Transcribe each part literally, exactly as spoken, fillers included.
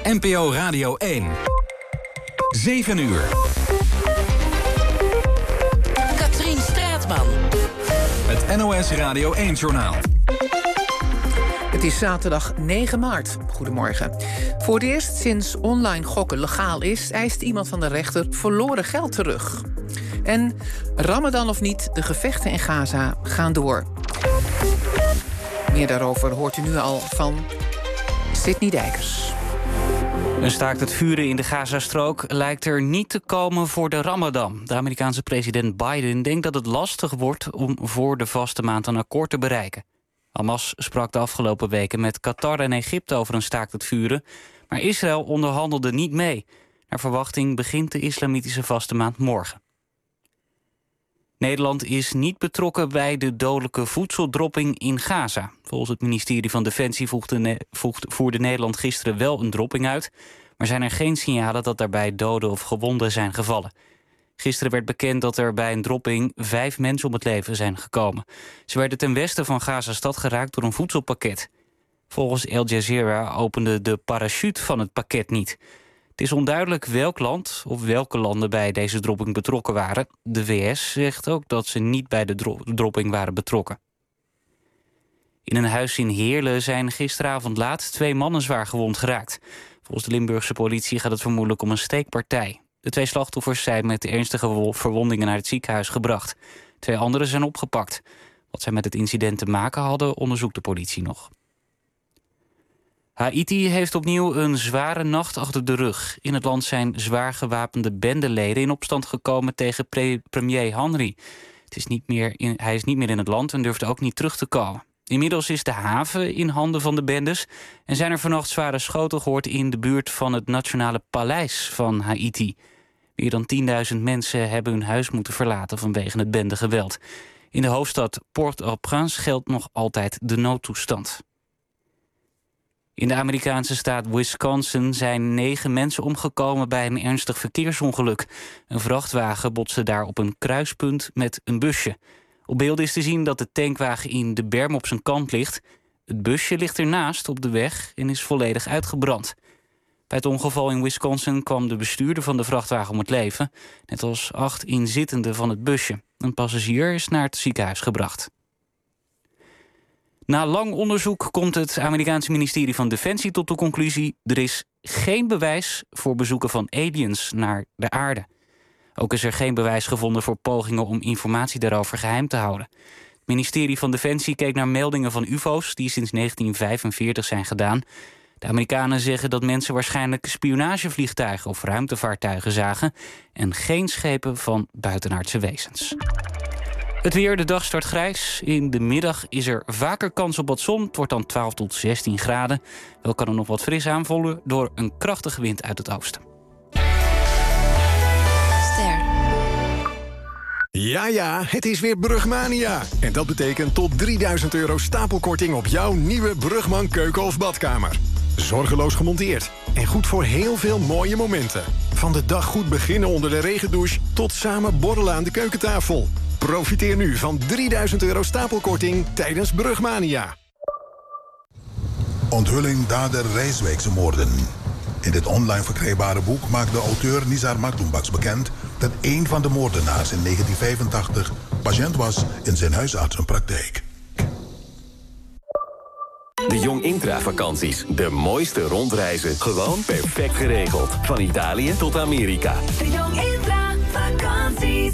N P O Radio één. zeven uur. Katrien Straatman. Het N O S Radio één-journaal. Het is zaterdag negen maart. Goedemorgen. Voor het eerst sinds online gokken legaal is, eist iemand van de rechter verloren geld terug. En Ramadan of niet, de gevechten in Gaza gaan door. Meer daarover hoort u nu al van Sidney Dijkers. Een staakt het vuren in de Gazastrook lijkt er niet te komen voor de Ramadan. De Amerikaanse president Biden denkt dat het lastig wordt om voor de vaste maand een akkoord te bereiken. Hamas sprak de afgelopen weken met Qatar en Egypte over een staakt het vuren, maar Israël onderhandelde niet mee. Naar verwachting begint de islamitische vaste maand morgen. Nederland is niet betrokken bij de dodelijke voedseldropping in Gaza. Volgens het ministerie van Defensie voegde, voerde Nederland gisteren wel een dropping uit, maar zijn er geen signalen dat daarbij doden of gewonden zijn gevallen. Gisteren werd bekend dat er bij een dropping vijf mensen om het leven zijn gekomen. Ze werden ten westen van Gaza-stad geraakt door een voedselpakket. Volgens Al Jazeera opende de parachute van het pakket niet. Het is onduidelijk welk land of welke landen bij deze dropping betrokken waren. De V S zegt ook dat ze niet bij de dro- dropping waren betrokken. In een huis in Heerlen zijn gisteravond laat twee mannen zwaar gewond geraakt. Volgens de Limburgse politie gaat het vermoedelijk om een steekpartij. De twee slachtoffers zijn met ernstige verwondingen naar het ziekenhuis gebracht. Twee anderen zijn opgepakt. Wat zij met het incident te maken hadden, onderzoekt de politie nog. Haïti heeft opnieuw een zware nacht achter de rug. In het land zijn zwaar gewapende bendeleden in opstand gekomen tegen pre- premier Henry. Het is niet meer in, hij is niet meer in het land en durft ook niet terug te komen. Inmiddels is de haven in handen van de bendes en zijn er vannacht zware schoten gehoord in de buurt van het Nationale Paleis van Haïti. Meer dan tienduizend mensen hebben hun huis moeten verlaten vanwege het bendegeweld. In de hoofdstad Port-au-Prince geldt nog altijd de noodtoestand. In de Amerikaanse staat Wisconsin zijn negen mensen omgekomen bij een ernstig verkeersongeluk. Een vrachtwagen botste daar op een kruispunt met een busje. Op beelden is te zien dat de tankwagen in de berm op zijn kant ligt. Het busje ligt ernaast op de weg en is volledig uitgebrand. Bij het ongeval in Wisconsin kwam de bestuurder van de vrachtwagen om het leven, net als acht inzittenden van het busje. Een passagier is naar het ziekenhuis gebracht. Na lang onderzoek komt het Amerikaanse ministerie van Defensie tot de conclusie: er is geen bewijs voor bezoeken van aliens naar de aarde. Ook is er geen bewijs gevonden voor pogingen om informatie daarover geheim te houden. Het ministerie van Defensie keek naar meldingen van U F O's die sinds negentien vijfenveertig zijn gedaan. De Amerikanen zeggen dat mensen waarschijnlijk spionagevliegtuigen of ruimtevaartuigen zagen en geen schepen van buitenaardse wezens. Het weer, de dag start grijs. In de middag is er vaker kans op wat zon. Het wordt dan twaalf tot zestien graden. Wel kan er nog wat fris aanvoelen door een krachtige wind uit het oosten. Ster. Ja, ja, het is weer Brugmania. En dat betekent tot drieduizend euro stapelkorting op jouw nieuwe Brugman keuken of badkamer. Zorgeloos gemonteerd en goed voor heel veel mooie momenten. Van de dag goed beginnen onder de regendouche tot samen borrelen aan de keukentafel. Profiteer nu van drieduizend euro stapelkorting tijdens Brugmania. Onthulling dader Rijswijkse moorden. In dit online verkrijgbare boek maakt de auteur Nizar Maktoumbakhsh bekend dat een van de moordenaars in negentien vijfentachtig patiënt was in zijn huisartsenpraktijk. De Jong Intra-vakanties. De mooiste rondreizen. Gewoon perfect geregeld. Van Italië tot Amerika. De Jong Intra-vakanties.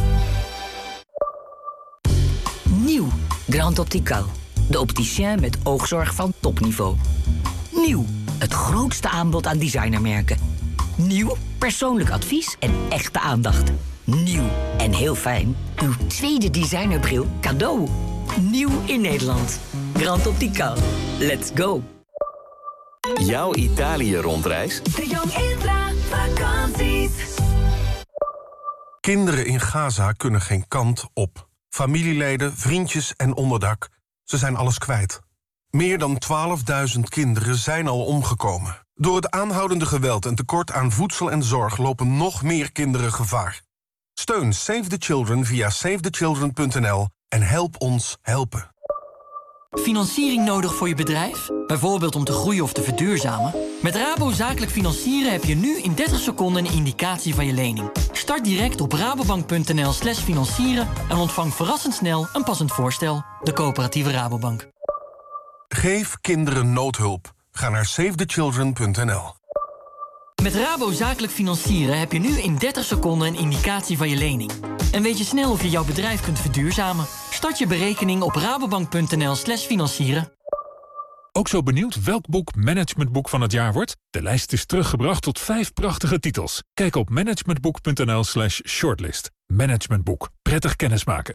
Nieuw. Grand Optical. De opticien met oogzorg van topniveau. Nieuw. Het grootste aanbod aan designermerken. Nieuw. Persoonlijk advies en echte aandacht. Nieuw. En heel fijn. Uw tweede designerbril cadeau. Nieuw in Nederland. Grand Optical. Let's go. Jouw Italië-rondreis? De Jong Intra-vakanties. Kinderen in Gaza kunnen geen kant op. Familieleden, vriendjes en onderdak. Ze zijn alles kwijt. Meer dan twaalfduizend kinderen zijn al omgekomen. Door het aanhoudende geweld en tekort aan voedsel en zorg lopen nog meer kinderen gevaar. Steun Save the Children via save the children punt n l en help ons helpen. Financiering nodig voor je bedrijf? Bijvoorbeeld om te groeien of te verduurzamen? Met Rabo Zakelijk Financieren heb je nu in dertig seconden een indicatie van je lening. Start direct op rabobank.nl slash financieren en ontvang verrassend snel een passend voorstel. De coöperatieve Rabobank. Geef kinderen noodhulp. Ga naar save the children punt n l. Met Rabo Zakelijk Financieren heb je nu in dertig seconden een indicatie van je lening. En weet je snel of je jouw bedrijf kunt verduurzamen? Start je berekening op rabobank.nl slash financieren. Ook zo benieuwd welk boek managementboek van het jaar wordt? De lijst is teruggebracht tot vijf prachtige titels. Kijk op managementboek.nl slash shortlist. Managementboek. Prettig kennismaken.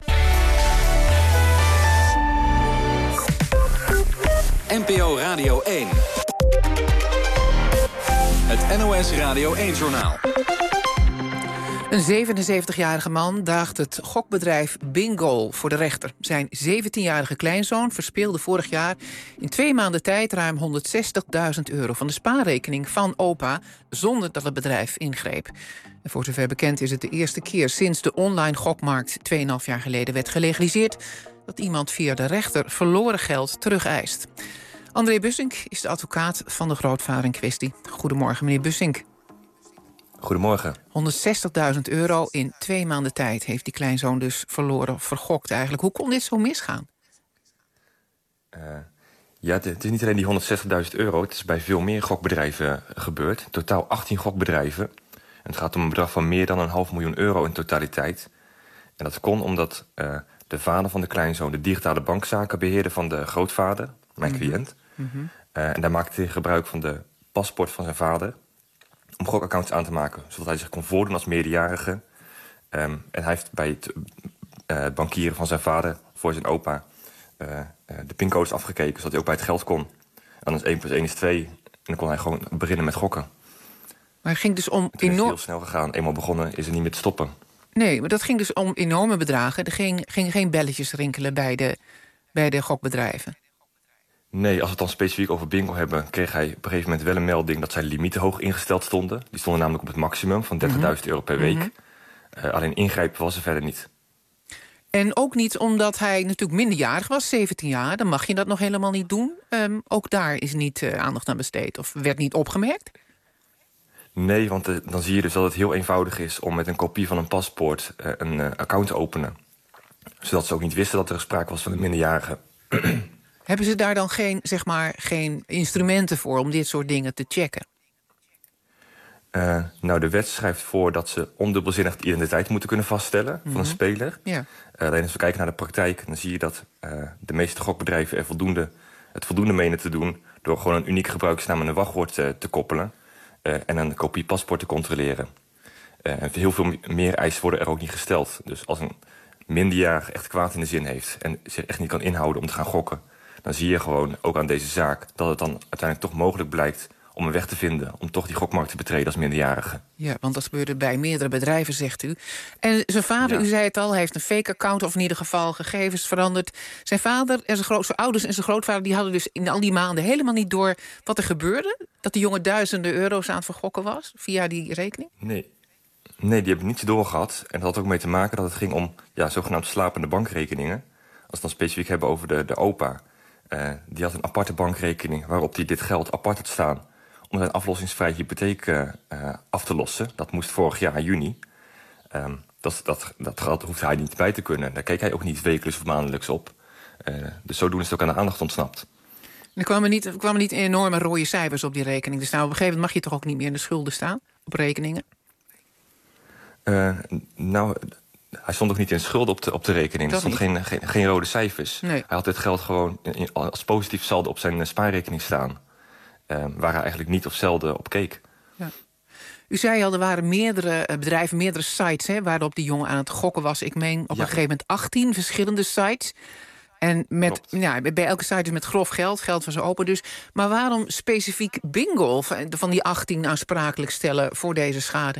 N P O Radio één. Het N O S Radio één-journaal. Een zevenenzeventigjarige man daagt het gokbedrijf Bingo voor de rechter. Zijn zeventienjarige kleinzoon verspeelde vorig jaar in twee maanden tijd ruim honderdzestigduizend euro van de spaarrekening van opa, zonder dat het bedrijf ingreep. En voor zover bekend is het de eerste keer sinds de online gokmarkt tweeënhalf jaar geleden werd gelegaliseerd dat iemand via de rechter verloren geld terugeist. André Bussink is de advocaat van de grootvader in kwestie. Goedemorgen, meneer Bussink. Goedemorgen. honderdzestigduizend euro in twee maanden tijd heeft die kleinzoon dus verloren, vergokt eigenlijk. Hoe kon dit zo misgaan? Uh, ja, het is niet alleen die honderdzestigduizend euro. Het is bij veel meer gokbedrijven gebeurd. In totaal achttien gokbedrijven. En het gaat om een bedrag van meer dan een half miljoen euro in totaliteit. En dat kon omdat uh, de vader van de kleinzoon de digitale bankzaken beheerde van de grootvader, mijn mm-hmm. cliënt. Mm-hmm. Uh, en daar maakte hij gebruik van de paspoort van zijn vader om gokaccounts aan te maken, zodat hij zich kon voordoen als meerderjarige. Um, en hij heeft bij het uh, bankieren van zijn vader voor zijn opa uh, uh, de pincodes afgekeken, zodat hij ook bij het geld kon. En dan is één plus één is twee. En dan kon hij gewoon beginnen met gokken. Maar het ging dus om Het is enorm... heel snel gegaan. Eenmaal begonnen is er niet meer te stoppen. Nee, maar dat ging dus om enorme bedragen. Er gingen ging geen belletjes rinkelen bij de, bij de gokbedrijven. Nee, als we het dan specifiek over Bingo hebben, kreeg hij op een gegeven moment wel een melding dat zijn limieten hoog ingesteld stonden. Die stonden namelijk op het maximum van dertigduizend euro per week. Mm-hmm. Uh, alleen ingrijpen was er verder niet. En ook niet omdat hij natuurlijk minderjarig was, zeventien jaar. Dan mag je dat nog helemaal niet doen. Um, ook daar is niet uh, aandacht aan besteed of werd niet opgemerkt? Nee, want uh, dan zie je dus dat het heel eenvoudig is om met een kopie van een paspoort uh, een uh, account te openen. Zodat ze ook niet wisten dat er sprake was van een minderjarige. Hebben ze daar dan geen, zeg maar, geen instrumenten voor om dit soort dingen te checken? Uh, nou, de wet schrijft voor dat ze ondubbelzinnig de identiteit moeten kunnen vaststellen mm-hmm. van een speler. Ja. Uh, alleen als we kijken naar de praktijk, dan zie je dat uh, de meeste gokbedrijven er voldoende, het voldoende menen te doen door gewoon een unieke gebruikersnaam en een wachtwoord uh, te koppelen uh, en een kopie paspoort te controleren. Uh, en heel veel meer eisen worden er ook niet gesteld. Dus als een minderjarige echt kwaad in de zin heeft en zich echt niet kan inhouden om te gaan gokken, dan zie je gewoon, ook aan deze zaak, dat het dan uiteindelijk toch mogelijk blijkt om een weg te vinden om toch die gokmarkt te betreden als minderjarige. Ja, want dat gebeurde bij meerdere bedrijven, zegt u. En zijn vader, ja. U zei het al, hij heeft een fake-account, of in ieder geval gegevens veranderd. Zijn vader en zijn, zijn ouders en zijn grootvader die hadden dus in al die maanden helemaal niet door wat er gebeurde? Dat die jongen duizenden euro's aan het vergokken was via die rekening? Nee. Nee, die hebben niets doorgehad. En dat had ook mee te maken dat het ging om ja, zogenaamd slapende bankrekeningen. Als we het dan specifiek hebben over de, de opa. Uh, die had een aparte bankrekening waarop hij dit geld apart had staan om zijn aflossingsvrije hypotheek uh, af te lossen. Dat moest vorig jaar in juni. Um, dat, dat, dat geld hoefde hij niet bij te kunnen. Daar keek hij ook niet wekelijks of maandelijks op. Uh, dus zodoende is het ook aan de aandacht ontsnapt. Er kwamen niet, er kwamen niet enorme rode cijfers op die rekening te staan. Op een gegeven moment mag je toch ook niet meer in de schulden staan op rekeningen? Uh, nou, hij stond ook niet in schulden op de, op de rekening. Er stond geen, geen, geen rode cijfers. Nee. Hij had dit geld gewoon in, als positief saldo op zijn spaarrekening staan. Uh, waar hij eigenlijk niet of zelden op keek. Ja. U zei al, er waren meerdere bedrijven, meerdere sites hè, waarop die jongen aan het gokken was. Ik meen op ja. een gegeven moment achttien verschillende sites. En met, ja, bij elke site is met grof geld, geld was open dus. Maar waarom specifiek Bingo van die achttien aansprakelijk stellen voor deze schade?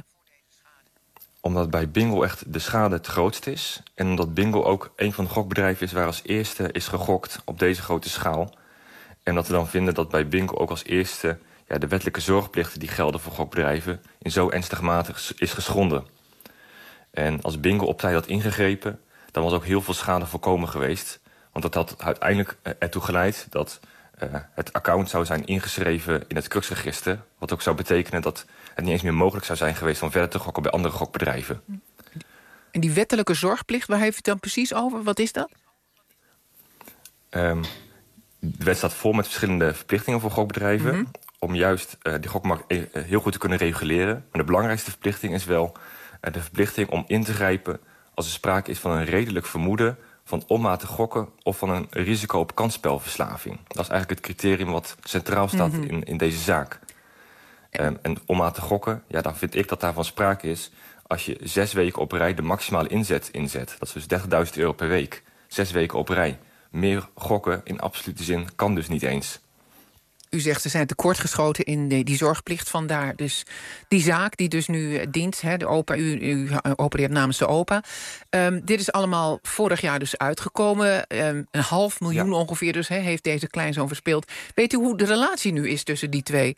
Omdat bij Bingo echt de schade het grootst is. En omdat Bingo ook een van de gokbedrijven is waar als eerste is gegokt op deze grote schaal. En dat we dan vinden dat bij Bingo ook als eerste ja, de wettelijke zorgplichten die gelden voor gokbedrijven in zo ernstige mate is geschonden. En als Bingo op tijd had ingegrepen, dan was ook heel veel schade voorkomen geweest. Want dat had uiteindelijk ertoe geleid dat uh, het account zou zijn ingeschreven in het Cruxregister. Wat ook zou betekenen dat het niet eens meer mogelijk zou zijn geweest om verder te gokken bij andere gokbedrijven. En die wettelijke zorgplicht, waar heeft u het dan precies over? Wat is dat? Um, de wet staat vol met verschillende verplichtingen voor gokbedrijven. Mm-hmm. Om juist uh, die gokmarkt uh, heel goed te kunnen reguleren. Maar de belangrijkste verplichting is wel uh, de verplichting om in te grijpen als er sprake is van een redelijk vermoeden van onmatig gokken of van een risico op kansspelverslaving. Dat is eigenlijk het criterium wat centraal staat mm-hmm. in, in deze zaak. Um, en onmatig gokken, ja, dan vind ik dat daarvan sprake is als je zes weken op rij de maximale inzet inzet. Dat is dus dertigduizend euro per week. Zes weken op rij. Meer gokken in absolute zin kan dus niet eens. U zegt ze zijn tekortgeschoten in de, die zorgplicht. Vandaar dus die zaak die dus nu dient. Hè, de opa, u, u opereert namens de opa. Um, dit is allemaal vorig jaar dus uitgekomen. Um, een half miljoen ja. ongeveer dus hè, heeft deze kleinzoon verspeeld. Weet u hoe de relatie nu is tussen die twee?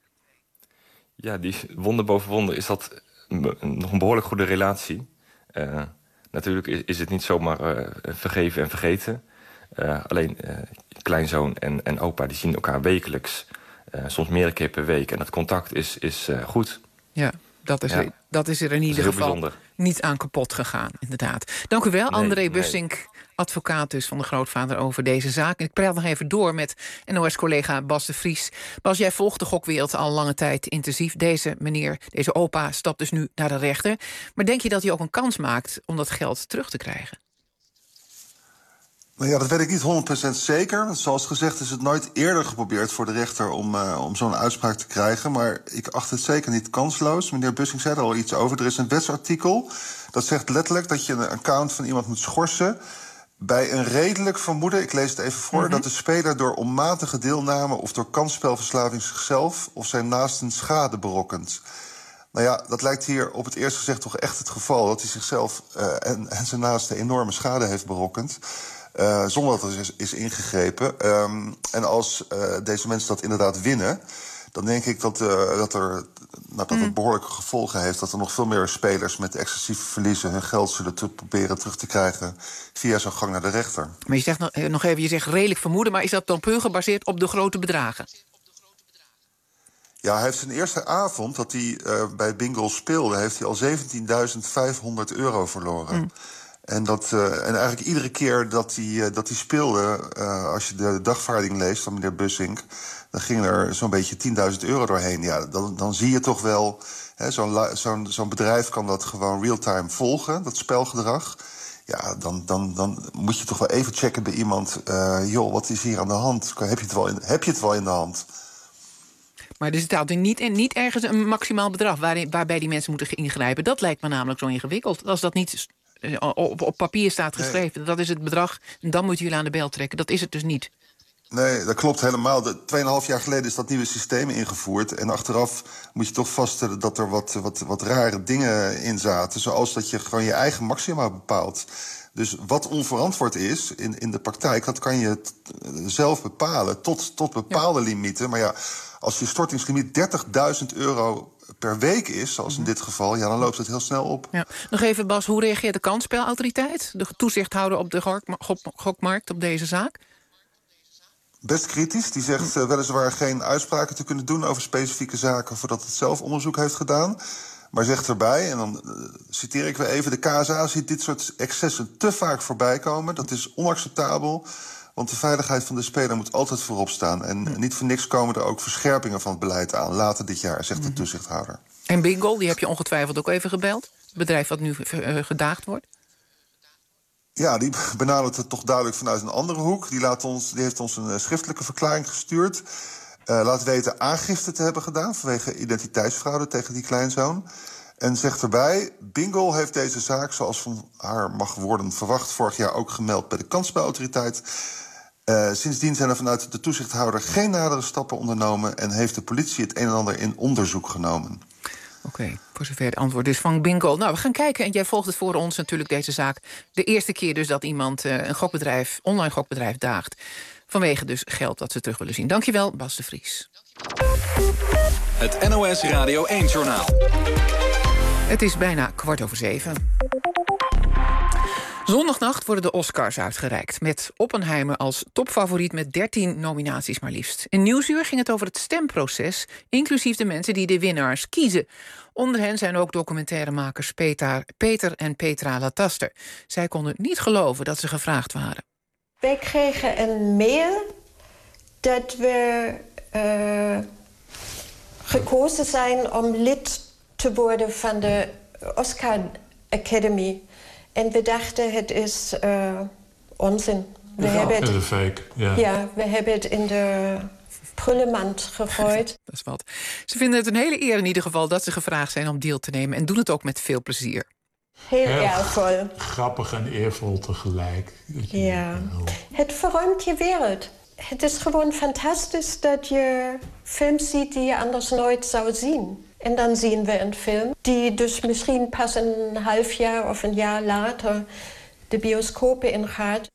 Ja, die wonder boven wonder is dat nog een behoorlijk goede relatie. Uh, natuurlijk is, is het niet zomaar uh, vergeven en vergeten. Uh, alleen uh, kleinzoon en, en opa die zien elkaar wekelijks. Uh, soms meerdere keer per week. En dat contact is, is uh, goed. Ja, dat is, ja. dat is er in ieder geval bijzonder. Niet aan kapot gegaan, inderdaad. Dank u wel, nee, André Bussink, nee. advocaat dus van de grootvader over deze zaak. En ik praat nog even door met N O S-collega Bas de Vries. Bas, jij volgt de gokwereld al lange tijd intensief. Deze meneer, deze opa, stapt dus nu naar de rechter. Maar denk je dat hij ook een kans maakt om dat geld terug te krijgen? Nou ja, dat weet ik niet honderd procent zeker. Zoals gezegd is het nooit eerder geprobeerd voor de rechter om, uh, om zo'n uitspraak te krijgen. Maar ik acht het zeker niet kansloos. Meneer Bussink zei er al iets over. Er is een wetsartikel dat zegt letterlijk dat je een account van iemand moet schorsen bij een redelijk vermoeden, ik lees het even voor, mm-hmm. dat de speler door onmatige deelname of door kansspelverslaving zichzelf of zijn naasten schade berokkent. Nou ja, dat lijkt hier op het eerste gezicht toch echt het geval, dat hij zichzelf uh, en, en zijn naasten enorme schade heeft berokkend. Uh, zonder dat er is, is ingegrepen. Um, en als uh, deze mensen dat inderdaad winnen, dan denk ik dat, uh, dat, er, nou, dat het behoorlijke gevolgen heeft. Dat er nog veel meer spelers met excessieve verliezen hun geld zullen te proberen terug te krijgen via zo'n gang naar de rechter. Maar je zegt nog, nog even, je zegt redelijk vermoeden, maar is dat dan puur gebaseerd op de grote bedragen? Ja, hij heeft zijn eerste avond dat hij uh, bij bingo speelde, heeft hij al zeventienduizend vijfhonderd euro verloren. Mm. En, dat, uh, en eigenlijk iedere keer dat hij, uh, dat hij speelde, uh, als je de dagvaarding leest van meneer Bussink, dan ging er zo'n beetje tienduizend euro doorheen. Ja, dan, dan zie je toch wel, hè, zo'n, zo'n, zo'n bedrijf kan dat gewoon real-time volgen, dat spelgedrag. Ja, dan, dan, dan moet je toch wel even checken bij iemand, uh, joh, wat is hier aan de hand? Heb je het wel in, heb je het wel in de hand? Maar er staat er niet, niet ergens een maximaal bedrag waarin, waarbij die mensen moeten ingrijpen. Dat lijkt me namelijk zo ingewikkeld. Als dat niet op, op papier staat geschreven, nee. Dat is het bedrag, en dan moeten jullie aan de bel trekken. Dat is het dus niet. Nee, dat klopt helemaal. Tweeënhalf jaar geleden is dat nieuwe systeem ingevoerd. En achteraf moet je toch vaststellen dat er wat, wat, wat rare dingen in zaten. Zoals dat je gewoon je eigen maxima bepaalt. Dus wat onverantwoord is in, in de praktijk, dat kan je t- zelf bepalen tot, tot bepaalde ja. limieten. Maar ja, als je stortingslimiet dertigduizend euro per week is, zoals in dit geval, ja, dan loopt het heel snel op. Ja. Nog even, Bas, hoe reageert de kansspelautoriteit, de toezichthouder op de gok- gokmarkt, op deze zaak? Best kritisch. Die zegt uh, weliswaar geen uitspraken te kunnen doen over specifieke zaken voordat het zelf onderzoek heeft gedaan. Maar zegt erbij, en dan uh, citeer ik weer even, de K S A ziet dit soort excessen te vaak voorbij komen. Dat is onacceptabel, want de veiligheid van de speler moet altijd voorop staan. En mm. niet voor niks komen er ook verscherpingen van het beleid aan later dit jaar, zegt de toezichthouder. En Bingo, die heb je ongetwijfeld ook even gebeld. Het bedrijf wat nu uh, gedaagd wordt. Ja, die benadert het toch duidelijk vanuit een andere hoek. Die, laat ons, die heeft ons een schriftelijke verklaring gestuurd. Uh, laat weten aangifte te hebben gedaan vanwege identiteitsfraude tegen die kleinzoon. En zegt erbij, Bingo heeft deze zaak, zoals van haar mag worden verwacht, vorig jaar ook gemeld bij de kansspelautoriteit. Uh, sindsdien zijn er vanuit de toezichthouder geen nadere stappen ondernomen en heeft de politie het een en ander in onderzoek genomen. Oké, okay, voor zover het antwoord dus van Bingo. Nou, we gaan kijken, en jij volgt het voor ons natuurlijk, deze zaak. De eerste keer dus dat iemand uh, een gokbedrijf, online gokbedrijf daagt. Vanwege dus geld dat ze terug willen zien. Dankjewel, Bas de Vries. Het N O S Radio één-journaal. Het is bijna kwart over zeven. Zondagnacht worden de Oscars uitgereikt, met Oppenheimer als topfavoriet met dertien nominaties maar liefst. In Nieuwsuur ging het over het stemproces, inclusief de mensen die de winnaars kiezen. Onder hen zijn ook documentairemakers Peter, Peter en Petra Lataster. Zij konden niet geloven dat ze gevraagd waren. Wij kregen een mail dat we uh, gekozen zijn om lid te worden van de Oscar Academy. En we dachten, het is uh, onzin. We ja, hebben het, fake. Ja. ja, we hebben het in de prullenmand gegooid. Dat is wat. Ze vinden het een hele eer in ieder geval dat ze gevraagd zijn om deel te nemen. En doen het ook met veel plezier. Heel Heel eervol. Grappig en eervol tegelijk. Ja. Het verruimt je wereld. Het is gewoon fantastisch dat je films ziet die je anders nooit zou zien. En dan zien we een film die dus misschien pas een half jaar of een jaar later de bioscopen ingaat.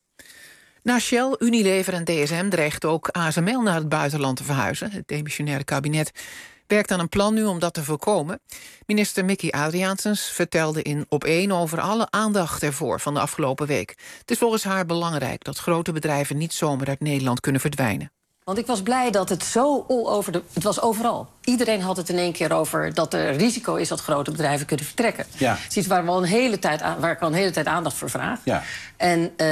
Na Shell, Unilever en D S M dreigt ook A S M L naar het buitenland te verhuizen. Het demissionaire kabinet werkt aan een plan nu om dat te voorkomen. Minister Mickey Adriaansens vertelde in Op één over alle aandacht ervoor van de afgelopen week. Het is volgens haar belangrijk dat grote bedrijven niet zomaar uit Nederland kunnen verdwijnen. Want ik was blij dat het zo all over de... Het was overal. Iedereen had het in één keer over dat er risico is dat grote bedrijven kunnen vertrekken. Ja. Het is iets waar, we al een hele tijd aan, waar ik al een hele tijd aandacht voor vraag. Ja. En uh,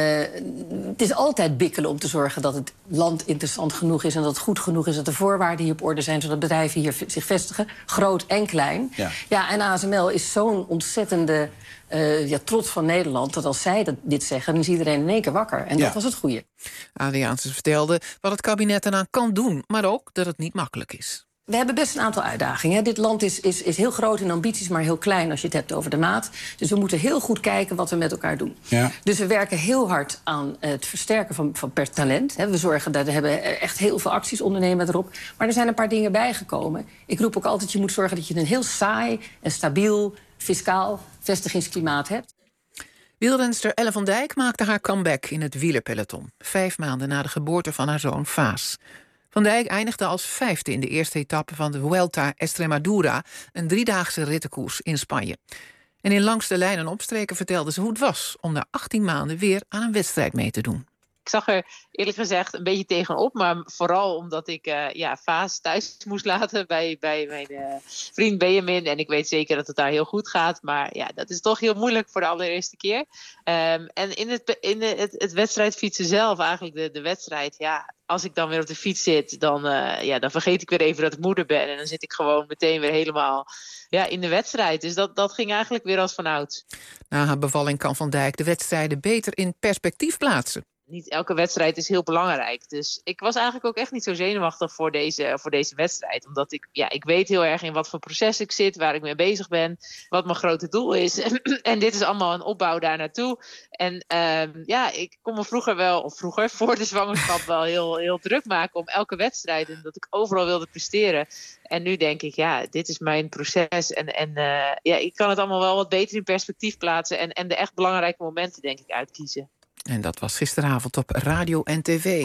het is altijd bikkelen om te zorgen dat het land interessant genoeg is en dat het goed genoeg is, dat de voorwaarden hier op orde zijn, zodat bedrijven hier zich vestigen, groot en klein. Ja, ja en A S M L is zo'n ontzettende uh, ja, trots van Nederland, dat als zij dat, dit zeggen, dan is iedereen in één keer wakker. En Ja. dat was het goede. Adriaansens vertelde wat het kabinet eraan kan doen, maar ook dat het niet makkelijk is. We hebben best een aantal uitdagingen. Hè. Dit land is, is, is heel groot in ambities, maar heel klein als je het hebt over de maat. Dus we moeten heel goed kijken wat we met elkaar doen. Ja. Dus we werken heel hard aan het versterken van, van per talent. Hè. We zorgen dat we hebben echt heel veel acties ondernemen erop. Maar er zijn een paar dingen bijgekomen. Ik roep ook altijd, je moet zorgen dat je een heel saai en stabiel fiscaal vestigingsklimaat hebt. Wielrenster Elle van Dijk maakte haar comeback in het wielerpeloton. Vijf maanden na de geboorte van haar zoon Vaas. Van Dijk eindigde als vijfde in de eerste etappe van de Vuelta Extremadura, een driedaagse rittenkoers in Spanje. En in Langs de Lijn en Opstreken vertelde ze hoe het was om na achttien maanden weer aan een wedstrijd mee te doen. Ik zag er eerlijk gezegd een beetje tegenop, maar vooral omdat ik uh, ja, Vaas thuis moest laten bij, bij mijn uh, vriend Benjamin. En ik weet zeker dat het daar heel goed gaat, maar ja, dat is toch heel moeilijk voor de allereerste keer. Um, en in, het, in de, het, het wedstrijdfietsen zelf, eigenlijk de, de wedstrijd, ja, als ik dan weer op de fiets zit, dan, uh, ja, dan vergeet ik weer even dat ik moeder ben. En dan zit ik gewoon meteen weer helemaal ja, in de wedstrijd. Dus dat, dat ging eigenlijk weer als vanouds. Na haar bevalling kan Van Dijk de wedstrijden beter in perspectief plaatsen. Niet elke wedstrijd is heel belangrijk. Dus ik was eigenlijk ook echt niet zo zenuwachtig voor deze, voor deze wedstrijd. Omdat ik, ja, ik weet heel erg in wat voor proces ik zit, waar ik mee bezig ben, wat mijn grote doel is. En dit is allemaal een opbouw daar naartoe. En uh, ja, ik kon me vroeger wel, of vroeger, voor de zwangerschap wel heel, heel druk maken om elke wedstrijd. En dat ik overal wilde presteren. En nu denk ik, ja, dit is mijn proces. En, en uh, ja, ik kan het allemaal wel wat beter in perspectief plaatsen. En, en de echt belangrijke momenten, denk ik, uitkiezen. En dat was gisteravond op radio en tv.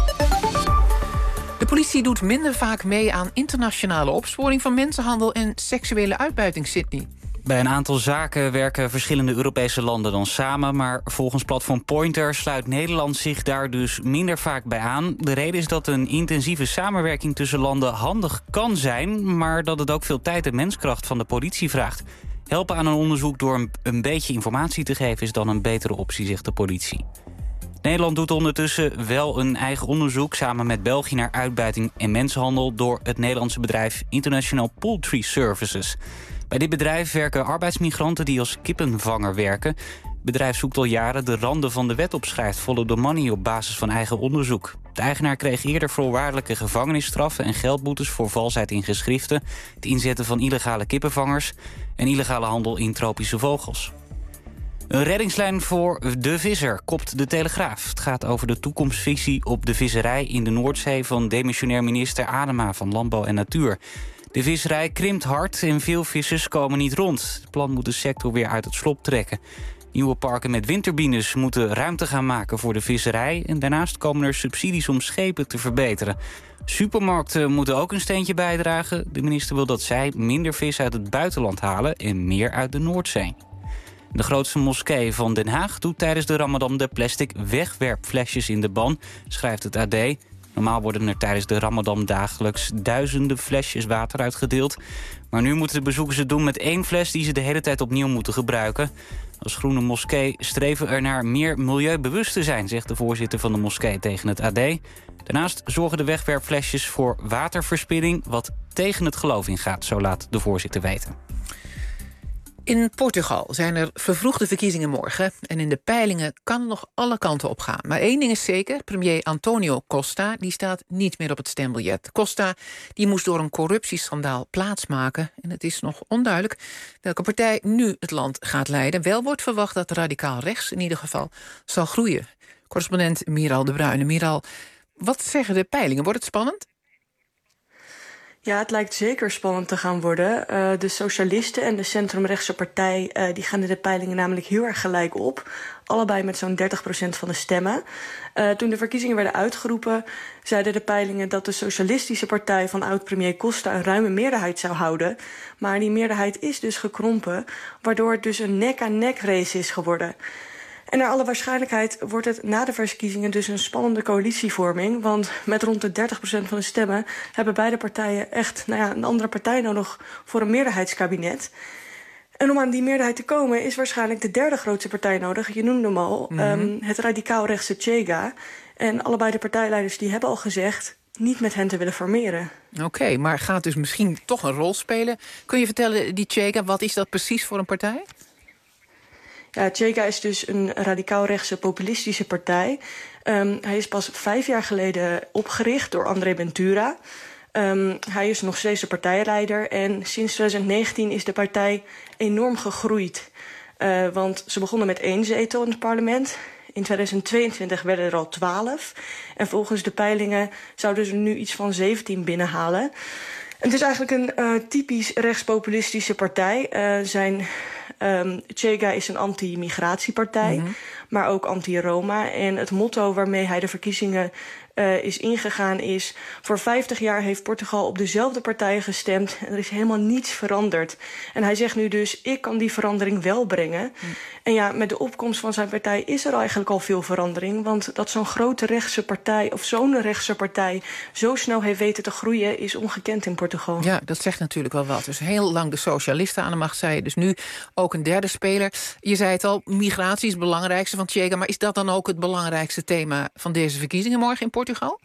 De politie doet minder vaak mee aan internationale opsporing van mensenhandel en seksuele uitbuiting, Sydney. Bij een aantal zaken werken verschillende Europese landen dan samen, maar volgens platform Pointer sluit Nederland zich daar dus minder vaak bij aan. De reden is dat een intensieve samenwerking tussen landen handig kan zijn, maar dat het ook veel tijd en menskracht van de politie vraagt. Helpen aan een onderzoek door een, een beetje informatie te geven is dan een betere optie, zegt de politie. Nederland doet ondertussen wel een eigen onderzoek samen met België naar uitbuiting en mensenhandel door het Nederlandse bedrijf International Poultry Services. Bij dit bedrijf werken arbeidsmigranten die als kippenvanger werken. Het bedrijf zoekt al jaren de randen van de wet op, schrijft Follow the Money op basis van eigen onderzoek. De eigenaar kreeg eerder voorwaardelijke gevangenisstraffen en geldboetes voor valsheid in geschriften, het inzetten van illegale kippenvangers en illegale handel in tropische vogels. Een reddingslijn voor de visser, kopt de Telegraaf. Het gaat over de toekomstvisie op de visserij in de Noordzee van demissionair minister Adema van Landbouw en Natuur. De visserij krimpt hard en veel vissers komen niet rond. Het plan moet de sector weer uit het slop trekken. Nieuwe parken met windturbines moeten ruimte gaan maken voor de visserij. En daarnaast komen er subsidies om schepen te verbeteren. Supermarkten moeten ook een steentje bijdragen. De minister wil dat zij minder vis uit het buitenland halen en meer uit de Noordzee. De grootste moskee van Den Haag doet tijdens de Ramadan de plastic wegwerpflesjes in de ban, schrijft het A D. Normaal worden er tijdens de Ramadan dagelijks duizenden flesjes water uitgedeeld. Maar nu moeten de bezoekers het doen met één fles die ze de hele tijd opnieuw moeten gebruiken. Als Groene Moskee streven er naar meer milieubewust te zijn, zegt de voorzitter van de moskee tegen het A D. Daarnaast zorgen de wegwerpflesjes voor waterverspilling, wat tegen het geloof ingaat, zo laat de voorzitter weten. In Portugal zijn er vervroegde verkiezingen morgen. En in de peilingen kan het nog alle kanten op gaan. Maar één ding is zeker, premier Antonio Costa die staat niet meer op het stembiljet. Costa die moest door een corruptieschandaal plaatsmaken. En het is nog onduidelijk welke partij nu het land gaat leiden. Wel wordt verwacht dat radicaal rechts in ieder geval zal groeien. Correspondent Miral de Bruyne. Miral, wat zeggen de peilingen? Wordt het spannend? Ja, het lijkt zeker spannend te gaan worden. Uh, de socialisten en de centrumrechtse partij uh, die gaan in de peilingen namelijk heel erg gelijk op. Allebei met zo'n dertig procent van de stemmen. Uh, toen de verkiezingen werden uitgeroepen, zeiden de peilingen dat de socialistische partij van oud-premier Costa een ruime meerderheid zou houden. Maar die meerderheid is dus gekrompen, waardoor het dus een nek-aan-nek race is geworden. En naar alle waarschijnlijkheid wordt het na de verkiezingen dus een spannende coalitievorming. Want met rond de dertig procent van de stemmen hebben beide partijen echt nou ja, een andere partij nodig voor een meerderheidskabinet. En om aan die meerderheid te komen is waarschijnlijk de derde grootste partij nodig. Je noemde hem al, mm-hmm. um, het radicaal-rechtse Chega. En allebei de partijleiders die hebben al gezegd niet met hen te willen formeren. Oké, okay, maar gaat dus misschien toch een rol spelen. Kun je vertellen, die Chega, wat is dat precies voor een partij? Ja, Chega is dus een radicaal-rechtse populistische partij. Um, hij is pas vijf jaar geleden opgericht door André Ventura. Um, hij is nog steeds de partijleider en sinds twintig negentien is de partij enorm gegroeid. Uh, want ze begonnen met één zetel in het parlement. In twintig tweeëntwintig werden er al twaalf. En volgens de peilingen zouden ze nu iets van zeventien binnenhalen. Het is eigenlijk een uh, typisch rechtspopulistische partij. Uh, zijn um, Chega is een anti-migratiepartij, mm-hmm. maar ook anti-Roma. En het motto waarmee hij de verkiezingen uh, is ingegaan is: voor vijftig jaar heeft Portugal op dezelfde partij gestemd en er is helemaal niets veranderd. En hij zegt nu dus, ik kan die verandering wel brengen. Mm. En ja, met de opkomst van zijn partij is er eigenlijk al veel verandering. Want dat zo'n grote rechtse partij, of zo'n rechtse partij, zo snel heeft weten te groeien, is ongekend in Portugal. Ja, dat zegt natuurlijk wel wat. Dus heel lang de socialisten aan de macht, zei je. Dus nu ook een derde speler. Je zei het al, migratie is het belangrijkste van Chega. Maar is dat dan ook het belangrijkste thema van deze verkiezingen morgen in Portugal?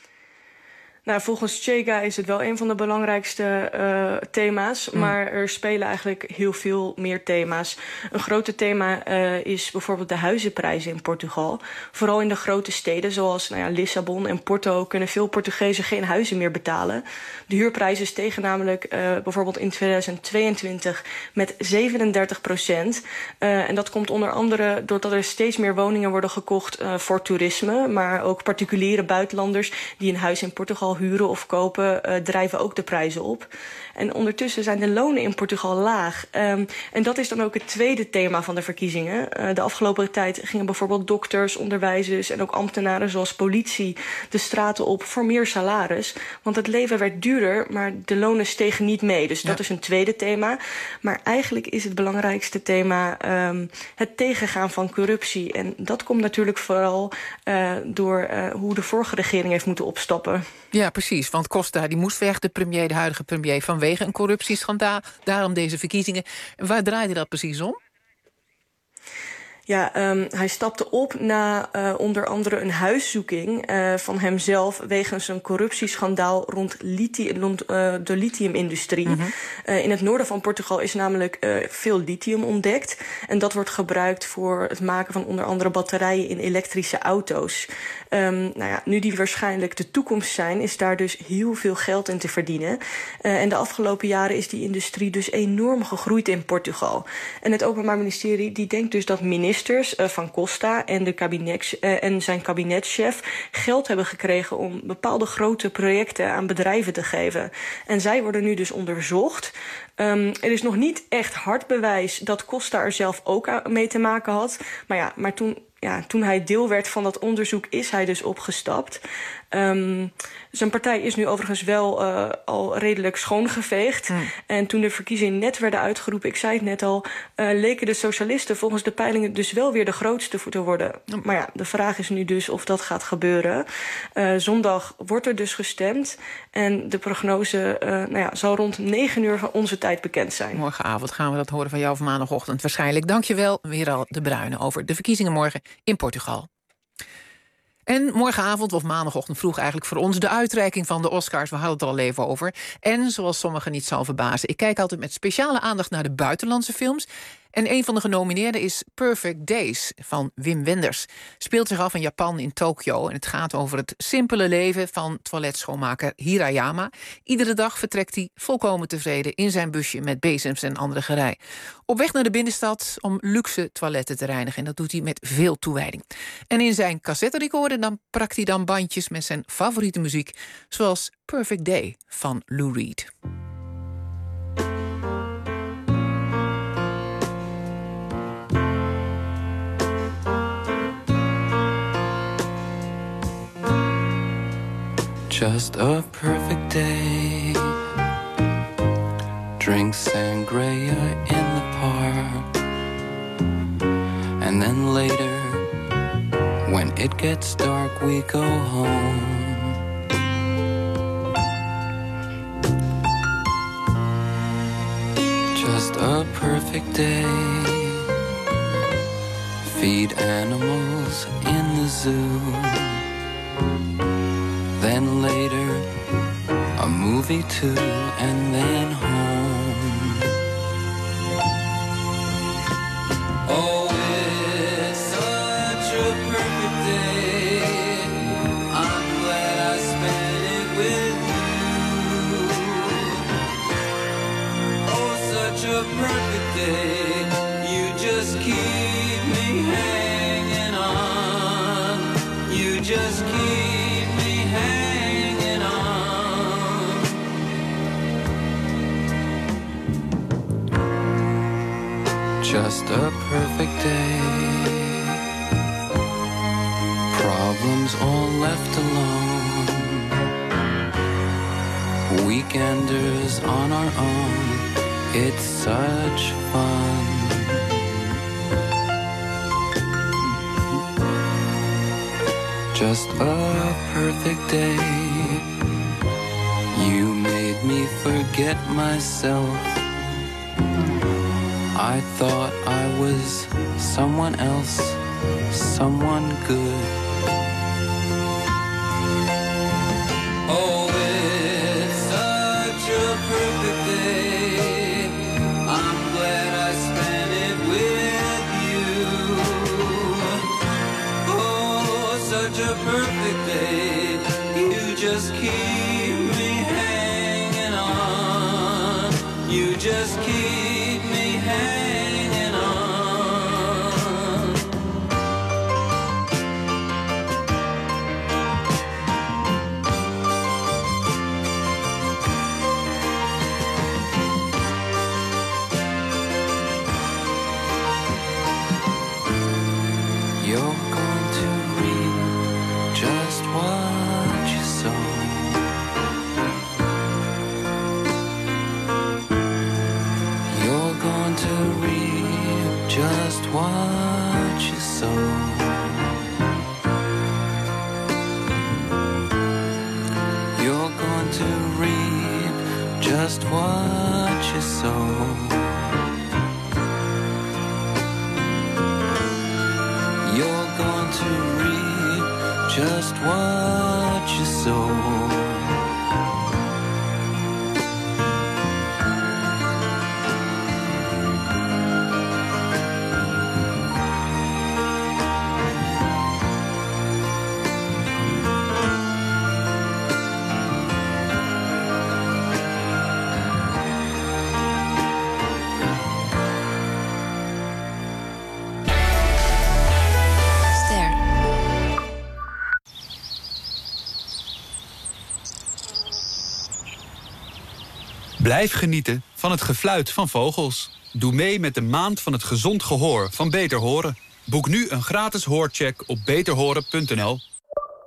Nou, volgens Chega is het wel een van de belangrijkste uh, thema's. Mm. Maar er spelen eigenlijk heel veel meer thema's. Een grote thema uh, is bijvoorbeeld de huizenprijzen in Portugal. Vooral in de grote steden zoals nou ja, Lissabon en Porto kunnen veel Portugezen geen huizen meer betalen. De huurprijzen stegen namelijk uh, bijvoorbeeld in twintig tweeëntwintig met zevenendertig procent. Uh, en dat komt onder andere doordat er steeds meer woningen worden gekocht uh, voor toerisme. Maar ook particuliere buitenlanders die een huis in Portugal huren of kopen, uh, drijven ook de prijzen op. En ondertussen zijn de lonen in Portugal laag. Um, en dat is dan ook het tweede thema van de verkiezingen. Uh, de afgelopen tijd gingen bijvoorbeeld dokters, onderwijzers en ook ambtenaren zoals politie de straten op voor meer salaris. Want het leven werd duurder, maar de lonen stegen niet mee. Dus dat ja. is een tweede thema. Maar eigenlijk is het belangrijkste thema um, het tegengaan van corruptie. En dat komt natuurlijk vooral uh, door uh, hoe de vorige regering heeft moeten opstappen. Ja, precies. Want Costa die moest weg, de premier, de huidige premier, vanwege een corruptieschandaal. Daarom deze verkiezingen. Waar draaide dat precies om? Ja, um, hij stapte op na uh, onder andere een huiszoeking uh, van hemzelf wegens een corruptieschandaal rond, lithium, rond uh, de lithiumindustrie. Mm-hmm. Uh, in het noorden van Portugal is namelijk uh, veel lithium ontdekt. En dat wordt gebruikt voor het maken van onder andere batterijen in elektrische auto's. Um, nou ja, nu die waarschijnlijk de toekomst zijn, is daar dus heel veel geld in te verdienen. Uh, en de afgelopen jaren is die industrie dus enorm gegroeid in Portugal. En het Openbaar Ministerie die denkt dus dat ministers van Costa en, de kabinet, uh, en zijn kabinetschef geld hebben gekregen om bepaalde grote projecten aan bedrijven te geven. En zij worden nu dus onderzocht. Um, er is nog niet echt hard bewijs dat Costa er zelf ook mee te maken had. Maar ja, maar toen... Ja, toen hij deel werd van dat onderzoek is hij dus opgestapt. Um, zijn partij is nu overigens wel uh, al redelijk schoongeveegd. Hmm. En toen de verkiezingen net werden uitgeroepen, ik zei het net al, uh, leken de socialisten volgens de peilingen dus wel weer de grootste te worden. Hmm. Maar ja, de vraag is nu dus of dat gaat gebeuren. Uh, zondag wordt er dus gestemd. En de prognose uh, nou ja, zal rond negen uur van onze tijd bekend zijn. Morgenavond gaan we dat horen van jou of maandagochtend waarschijnlijk. Dank je wel, Weeral de Bruyne, over de verkiezingen morgen in Portugal. En morgenavond of maandagochtend vroeg eigenlijk voor ons de uitreiking van de Oscars. We hadden het er al even over. En zoals sommigen niet zal verbazen, ik kijk altijd met speciale aandacht naar de buitenlandse films. En een van de genomineerden is Perfect Days van Wim Wenders. Speelt zich af in Japan in Tokio. En het gaat over het simpele leven van toiletschoonmaker Hirayama. Iedere dag vertrekt hij volkomen tevreden in zijn busje met bezems en andere gerei. Op weg naar de binnenstad om luxe toiletten te reinigen. En dat doet hij met veel toewijding. En in zijn cassetterecorder dan prakt hij dan bandjes met zijn favoriete muziek. Zoals Perfect Day van Lou Reed. Just a perfect day. Drink sangria in the park. And then later, when it gets dark, we go home. Just a perfect day. Feed animals in the zoo. Then later, a movie too, and then home. Oh, it's such a perfect day. I'm glad I spent it with you. Oh, such a perfect day. You just keep me hanging on. You just keep just a perfect day. Problems all left alone. Weekenders on our own. It's such fun. Just a perfect day. You made me forget myself. I thought I was someone else, someone good. Oh, it's such a perfect day. I'm glad I spent it with you. Oh, such a perfect day. You just keep me hanging on. You just keep me hanging on. You're going to reap just what you sow. You're going to reap just what you sow. You're going to reap just what you sow. You're going to reap just what you sow. Blijf genieten van het gefluit van vogels. Doe mee met de Maand van het Gezond Gehoor van Beter Horen. Boek nu een gratis hoorcheck op beter horen punt n l.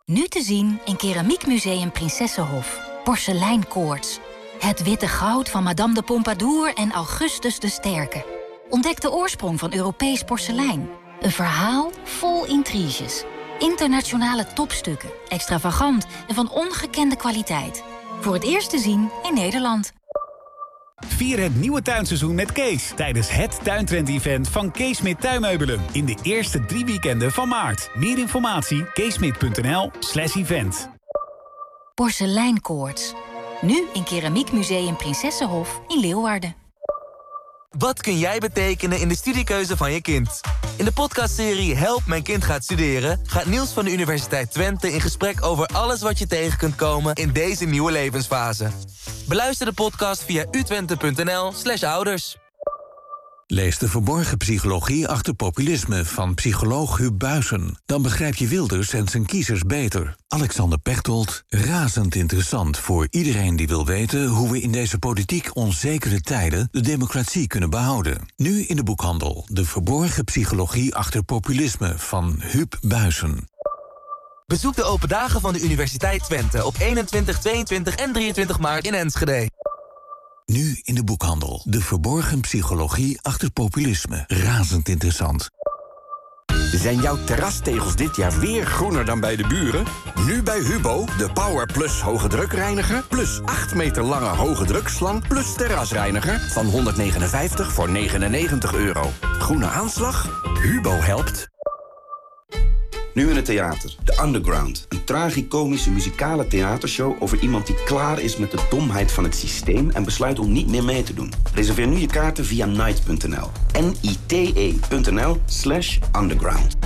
Nu te zien in Keramiekmuseum Prinsessenhof. Porseleinkoorts. Het witte goud van Madame de Pompadour en Augustus de Sterke. Ontdek de oorsprong van Europees porselein. Een verhaal vol intriges. Internationale topstukken. Extravagant en van ongekende kwaliteit. Voor het eerst te zien in Nederland. Vier het nieuwe tuinseizoen met Kees tijdens het tuintrend-event van Keesmit Tuinmeubelen in de eerste drie weekenden van maart. Meer informatie keesmit.nl slash event. Porseleinkoorts. Nu in Keramiekmuseum Prinsessenhof in Leeuwarden. Wat kun jij betekenen in de studiekeuze van je kind? In de podcastserie Help, mijn kind gaat studeren gaat Niels van de Universiteit Twente in gesprek over alles wat je tegen kunt komen in deze nieuwe levensfase. Beluister de podcast via utwente.nl slash ouders. Lees De verborgen psychologie achter populisme van psycholoog Huub Buijsen. Dan begrijp je Wilders en zijn kiezers beter. Alexander Pechtold, razend interessant voor iedereen die wil weten hoe we in deze politiek onzekere tijden de democratie kunnen behouden. Nu in de boekhandel De verborgen psychologie achter populisme van Huub Buijsen. Bezoek de open dagen van de Universiteit Twente op eenentwintig, tweeëntwintig en drieëntwintig maart in Enschede. Nu in de boekhandel. De verborgen psychologie achter populisme. Razend interessant. Zijn jouw terrastegels dit jaar weer groener dan bij de buren? Nu bij Hubo, de Power Plus hoge drukreiniger... plus acht meter lange hoge drukslang plus terrasreiniger... van honderdnegenenvijftig voor negenennegentig euro. Groene aanslag? Hubo helpt. Nu in het theater, The Underground. Een tragicomische muzikale theatershow over iemand die klaar is met de domheid van het systeem en besluit om niet meer mee te doen. Reserveer nu je kaarten via night punt n l. N I T E punt n l slash underground.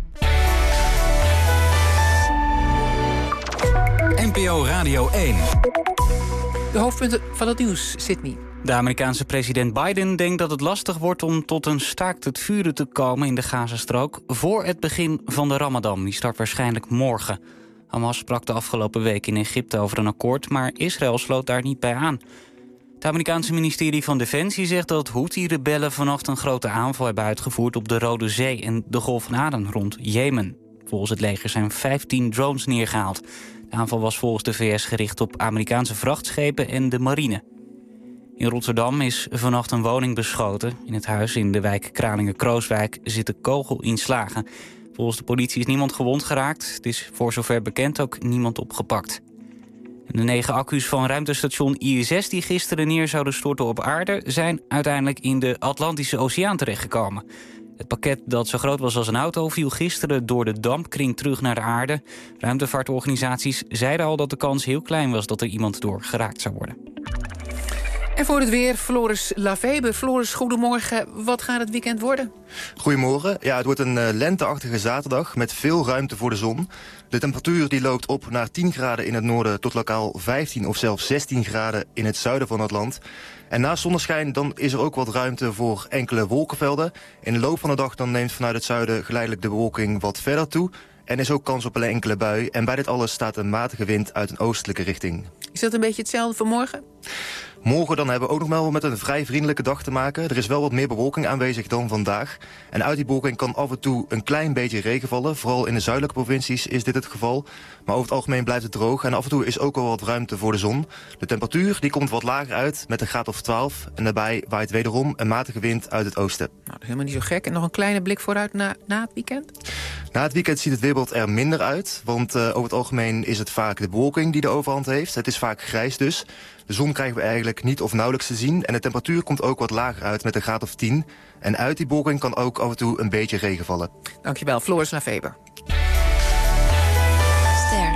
N P O Radio één. De hoofdpunten van het nieuws, Sydney. De Amerikaanse president Biden denkt dat het lastig wordt om tot een staakt het vuren te komen in de Gazastrook voor het begin van de Ramadan. Die start waarschijnlijk morgen. Hamas sprak de afgelopen week in Egypte over een akkoord, maar Israël sloot daar niet bij aan. Het Amerikaanse ministerie van Defensie zegt dat Houthi-rebellen vannacht een grote aanval hebben uitgevoerd op de Rode Zee en de Golf van Aden rond Jemen. Volgens het leger zijn vijftien drones neergehaald. De aanval was volgens de V S gericht op Amerikaanse vrachtschepen en de marine. In Rotterdam is vannacht een woning beschoten. In het huis in de wijk Kralingen-Krooswijk zitten kogelinslagen. Volgens de politie is niemand gewond geraakt. Het is voor zover bekend ook niemand opgepakt. De negen accu's van ruimtestation I S S die gisteren neer zouden storten op aarde zijn uiteindelijk in de Atlantische Oceaan terechtgekomen. Het pakket dat zo groot was als een auto viel gisteren door de dampkring terug naar de aarde. Ruimtevaartorganisaties zeiden al dat de kans heel klein was dat er iemand door geraakt zou worden. En voor het weer, Floris Lavebe. Floris, goedemorgen. Wat gaat het weekend worden? Goedemorgen. Ja, het wordt een uh, lenteachtige zaterdag met veel ruimte voor de zon. De temperatuur die loopt op naar tien graden in het noorden tot lokaal vijftien of zelfs zestien graden in het zuiden van het land. En na zonneschijn dan is er ook wat ruimte voor enkele wolkenvelden. In de loop van de dag dan neemt vanuit het zuiden geleidelijk de bewolking wat verder toe. En is ook kans op een enkele bui. En bij dit alles staat een matige wind uit een oostelijke richting. Is dat een beetje hetzelfde voor morgen? Morgen dan hebben we ook nog wel met een vrij vriendelijke dag te maken. Er is wel wat meer bewolking aanwezig dan vandaag. En uit die bewolking kan af en toe een klein beetje regen vallen. Vooral in de zuidelijke provincies is dit het geval. Maar over het algemeen blijft het droog. En af en toe is ook wel wat ruimte voor de zon. De temperatuur die komt wat lager uit met een graad of twaalf. En daarbij waait wederom een matige wind uit het oosten. Nou, helemaal niet zo gek. En nog een kleine blik vooruit na, na het weekend? Na het weekend ziet het weerbeeld er minder uit. Want uh, over het algemeen is het vaak de bewolking die de overhand heeft. Het is vaak grijs dus. De zon krijgen we eigenlijk niet of nauwelijks te zien. En de temperatuur komt ook wat lager uit met een graad of tien. En uit die bewolking kan ook af en toe een beetje regen vallen. Dankjewel, Floris Lavebe. Ster.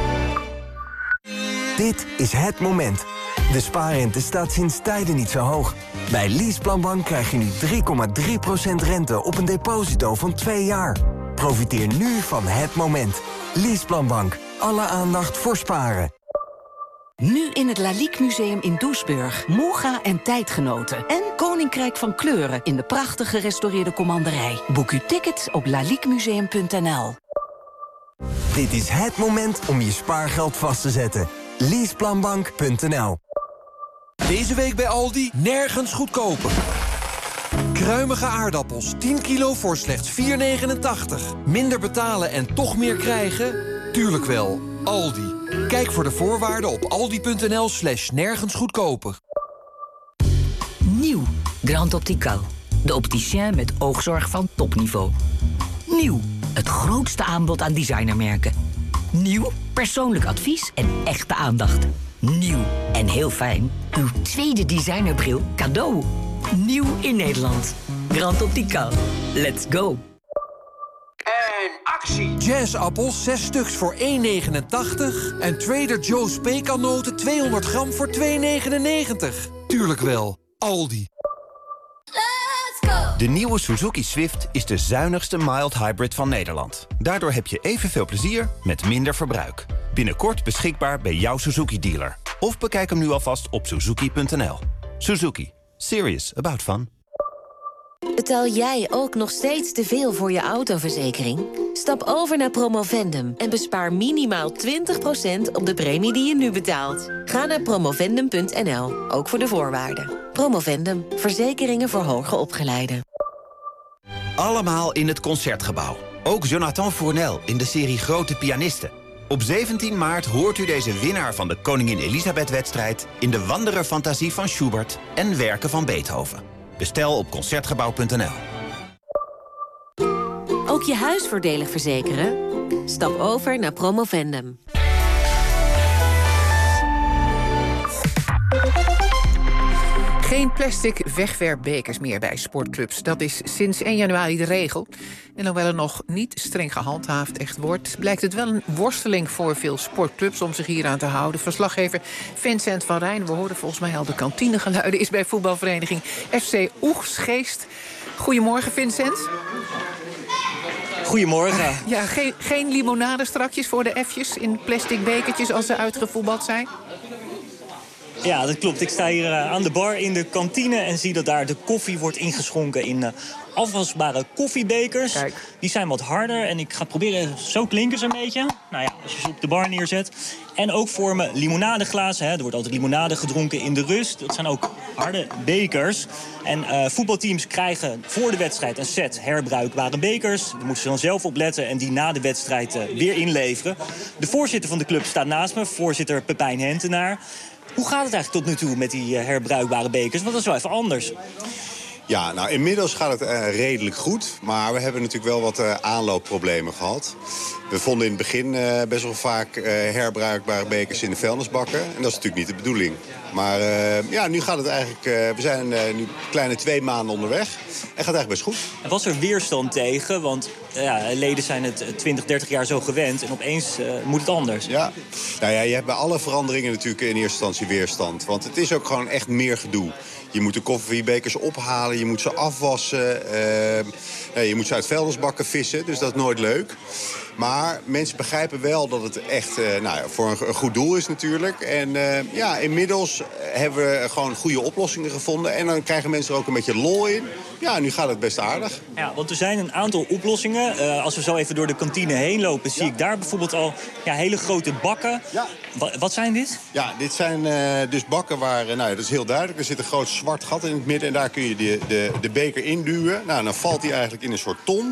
Dit is het moment. De spaarrente staat sinds tijden niet zo hoog. Bij Leaseplanbank krijg je nu drie komma drie procent rente op een deposito van twee jaar. Profiteer nu van het moment. Leaseplanbank. Alle aandacht voor sparen. Nu in het Lalique Museum in Doesburg. Moga en tijdgenoten. En Koninkrijk van Kleuren in de prachtig gerestaureerde commanderij. Boek uw tickets op laliquemuseum punt n l. Dit is het moment om je spaargeld vast te zetten. Leaseplanbank punt n l. Deze week bij Aldi nergens goedkoper. Kruimige aardappels, tien kilo voor slechts vier negenentachtig. Minder betalen en toch meer krijgen? Tuurlijk wel, Aldi. Kijk voor de voorwaarden op aldi.nl slash nergens goedkoper. Nieuw, Grand Optical. De opticien met oogzorg van topniveau. Nieuw, het grootste aanbod aan designermerken. Nieuw, persoonlijk advies en echte aandacht. Nieuw en heel fijn, uw tweede designerbril cadeau. Nieuw in Nederland. Grand Optical. Let's go. En actie! Jazzappels, zes stuks voor één negenentachtig. En Trader Joe's pekannoten tweehonderd gram voor twee negenennegentig. Tuurlijk wel, Aldi. De nieuwe Suzuki Swift is de zuinigste mild hybrid van Nederland. Daardoor heb je evenveel plezier met minder verbruik. Binnenkort beschikbaar bij jouw Suzuki-dealer. Of bekijk hem nu alvast op suzuki punt n l. Suzuki. Serious about fun. Betaal jij ook nog steeds te veel voor je autoverzekering? Stap over naar Promovendum en bespaar minimaal twintig procent op de premie die je nu betaalt. Ga naar promovendum punt n l, ook voor de voorwaarden. Promovendum, verzekeringen voor hoger opgeleiden. Allemaal in het Concertgebouw. Ook Jonathan Fournel in de serie Grote Pianisten. Op zeventien maart hoort u deze winnaar van de Koningin Elisabeth-wedstrijd... in de Wanderer-fantasie van Schubert en werken van Beethoven. Bestel op concertgebouw punt n l. Ook je huis voordelig verzekeren? Stap over naar Promovendum. Geen plastic wegwerpbekers meer bij sportclubs. Dat is sinds één januari de regel. En hoewel er nog niet streng gehandhaafd echt wordt... blijkt het wel een worsteling voor veel sportclubs om zich hier aan te houden. Verslaggever Vincent van Rijn, we hoorden volgens mij al de kantinegeluiden... is bij voetbalvereniging F C Oegstgeest. Goedemorgen, Vincent. Goedemorgen. Ja, geen, geen limonade strakjes voor de F'jes in plastic bekertjes als ze uitgevoetbald zijn? Ja, dat klopt. Ik sta hier uh, aan de bar in de kantine en zie dat daar de koffie wordt ingeschonken in uh, afwasbare koffiebekers. Kijk. Die zijn wat harder en ik ga proberen, zo klinken ze een beetje. Nou ja, als je ze op de bar neerzet. En ook vormen limonadeglazen. Hè. Er wordt altijd limonade gedronken in de rust. Dat zijn ook harde bekers. En uh, voetbalteams krijgen voor de wedstrijd een set herbruikbare bekers. Daar moeten ze dan zelf op letten en die na de wedstrijd uh, weer inleveren. De voorzitter van de club staat naast me, voorzitter Pepijn Hentenaar. Hoe gaat het eigenlijk tot nu toe met die uh, herbruikbare bekers? Want dat is wel even anders. Ja, nou inmiddels gaat het uh, redelijk goed. Maar we hebben natuurlijk wel wat uh, aanloopproblemen gehad. We vonden in het begin uh, best wel vaak uh, herbruikbare bekers in de vuilnisbakken. En dat is natuurlijk niet de bedoeling. Maar uh, ja, nu gaat het eigenlijk... Uh, we zijn uh, nu kleine twee maanden onderweg. En gaat eigenlijk best goed. En was er weerstand tegen? Want uh, ja, leden zijn het twintig, dertig jaar zo gewend. En opeens uh, moet het anders. Ja. Nou ja, je hebt bij alle veranderingen natuurlijk in eerste instantie weerstand. Want het is ook gewoon echt meer gedoe. Je moet de koffiebekers ophalen, je moet ze afwassen. Uh, je moet ze uit vuilnisbakken vissen, dus dat is nooit leuk. Maar mensen begrijpen wel dat het echt uh, nou ja, voor een, een goed doel is natuurlijk. En uh, ja, inmiddels hebben we gewoon goede oplossingen gevonden. En dan krijgen mensen er ook een beetje lol in. Ja, nu gaat het best aardig. Ja, want er zijn een aantal oplossingen. Uh, als we zo even door de kantine heen lopen, zie ja. ik daar bijvoorbeeld al ja, hele grote bakken. Ja. Wa wat zijn dit? Ja, dit zijn uh, dus bakken waar, uh, nou ja, dat is heel duidelijk. Er zit een groot zwart gat in het midden en daar kun je de, de, de beker induwen. Nou, dan valt die eigenlijk in een soort ton.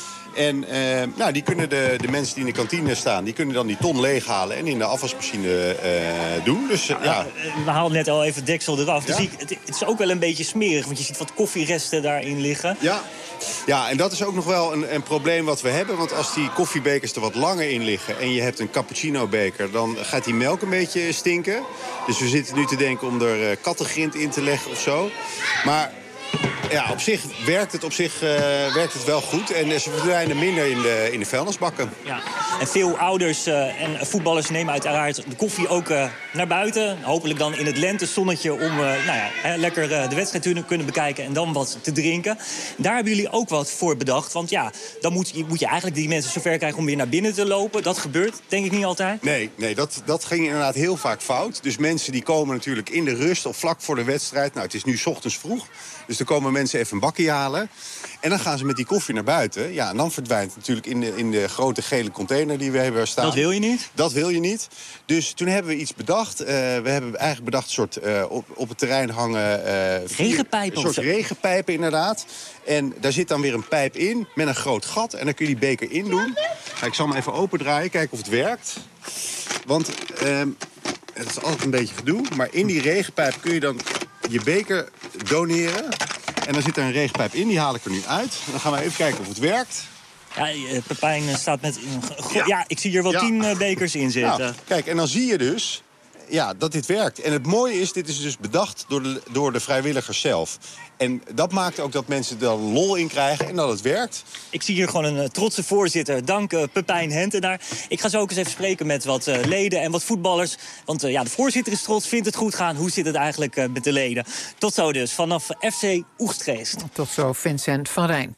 En uh, nou, die kunnen de, de mensen die in de kantine staan... die kunnen dan die ton leeghalen en in de afwasmachine uh, doen. Dus, uh, ja. We haalden net al even het deksel eraf. Ja? Dus ik, het, het is ook wel een beetje smerig, want je ziet wat koffieresten daarin liggen. Ja, ja en dat is ook nog wel een, een probleem wat we hebben. Want als die koffiebekers er wat langer in liggen... en je hebt een cappuccino-beker, dan gaat die melk een beetje stinken. Dus we zitten nu te denken om er uh, kattengrind in te leggen of zo. Maar... ja, op zich werkt het, op zich, uh, werkt het wel goed. En ze verdwijnen minder in de, in de vuilnisbakken. Ja. En veel ouders uh, en voetballers nemen uiteraard de koffie ook uh, naar buiten. Hopelijk dan in het lentezonnetje om uh, nou ja, hè, lekker uh, de wedstrijd te kunnen bekijken en dan wat te drinken. Daar hebben jullie ook wat voor bedacht. Want ja, dan moet je, moet je eigenlijk die mensen zover krijgen om weer naar binnen te lopen. Dat gebeurt denk ik niet altijd. Nee, nee dat, dat ging inderdaad heel vaak fout. Dus mensen die komen natuurlijk in de rust of vlak voor de wedstrijd. Nou, het is nu 's ochtends vroeg. Dus er komen mensen mensen even een bakkie halen. En dan gaan ze met die koffie naar buiten. Ja, en dan verdwijnt het natuurlijk in de, in de grote gele container die we hebben staan. Dat wil je niet? Dat wil je niet. Dus toen hebben we iets bedacht. Uh, we hebben eigenlijk bedacht een soort uh, op, op het terrein hangen... Uh, regenpijpen? Een soort regenpijpen, inderdaad. En daar zit dan weer een pijp in met een groot gat. En dan kun je die beker in doen. Nou, ik zal hem even opendraaien, kijken of het werkt. Want uh, het is altijd een beetje gedoe. Maar in die regenpijp kun je dan je beker doneren. En dan zit er een regenpijp in, die haal ik er nu uit. En dan gaan we even kijken of het werkt. Ja, Pepijn staat met... Ja, ja ik zie hier wel ja. tien uh, bekers in zitten. Nou, kijk, en dan zie je dus ja, dat dit werkt. En het mooie is, dit is dus bedacht door de, door de vrijwilligers zelf. En dat maakt ook dat mensen er lol in krijgen en dat het werkt. Ik zie hier gewoon een uh, trotse voorzitter. Dank uh, Pepijn Hentenaar. Ik ga zo ook eens even spreken met wat uh, leden en wat voetballers. Want uh, ja, de voorzitter is trots, vindt het goed gaan. Hoe zit het eigenlijk uh, met de leden? Tot zo dus, vanaf F C Oegstgeest. Tot zo, Vincent van Rijn.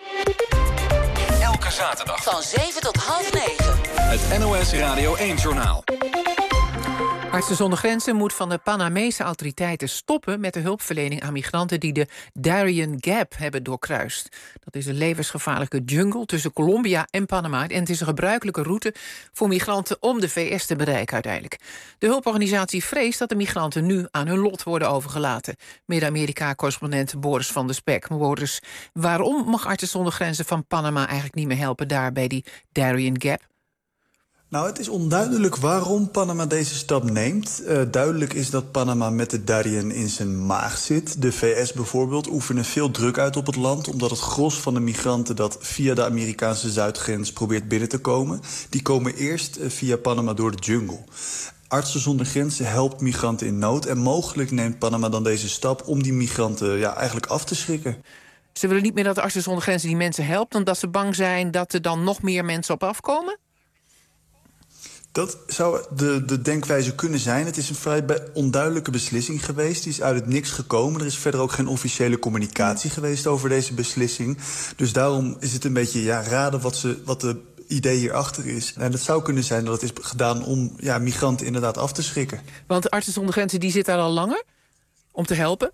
Elke zaterdag van zeven tot half negen. Het N O S Radio één-journaal. Artsen zonder Grenzen moet van de Panamese autoriteiten stoppen met de hulpverlening aan migranten die de Darien Gap hebben doorkruist. Dat is een levensgevaarlijke jungle tussen Colombia en Panama en het is een gebruikelijke route voor migranten om de V S te bereiken uiteindelijk. De hulporganisatie vreest dat de migranten nu aan hun lot worden overgelaten. Midden-Amerika-correspondent Boris van der Spek. Boris, waarom mag Artsen zonder Grenzen van Panama eigenlijk niet meer helpen daar bij die Darien Gap? Nou, het is onduidelijk waarom Panama deze stap neemt. Uh, duidelijk is dat Panama met de Darien in zijn maag zit. De V S bijvoorbeeld oefenen veel druk uit op het land, omdat het gros van de migranten dat via de Amerikaanse zuidgrens probeert binnen te komen, die komen eerst uh, via Panama door de jungle. Artsen zonder Grenzen helpt migranten in nood en mogelijk neemt Panama dan deze stap om die migranten ja, eigenlijk af te schrikken. Ze willen niet meer dat Artsen zonder Grenzen die mensen helpt, omdat ze bang zijn dat er dan nog meer mensen op afkomen? Dat zou de, de denkwijze kunnen zijn. Het is een vrij onduidelijke beslissing geweest. Die is uit het niks gekomen. Er is verder ook geen officiële communicatie geweest over deze beslissing. Dus daarom is het een beetje ja, raden wat, ze, wat de idee hierachter is. En het zou kunnen zijn dat het is gedaan om ja, migranten inderdaad af te schrikken. Want Artsen zonder Grenzen die zit daar al langer om te helpen?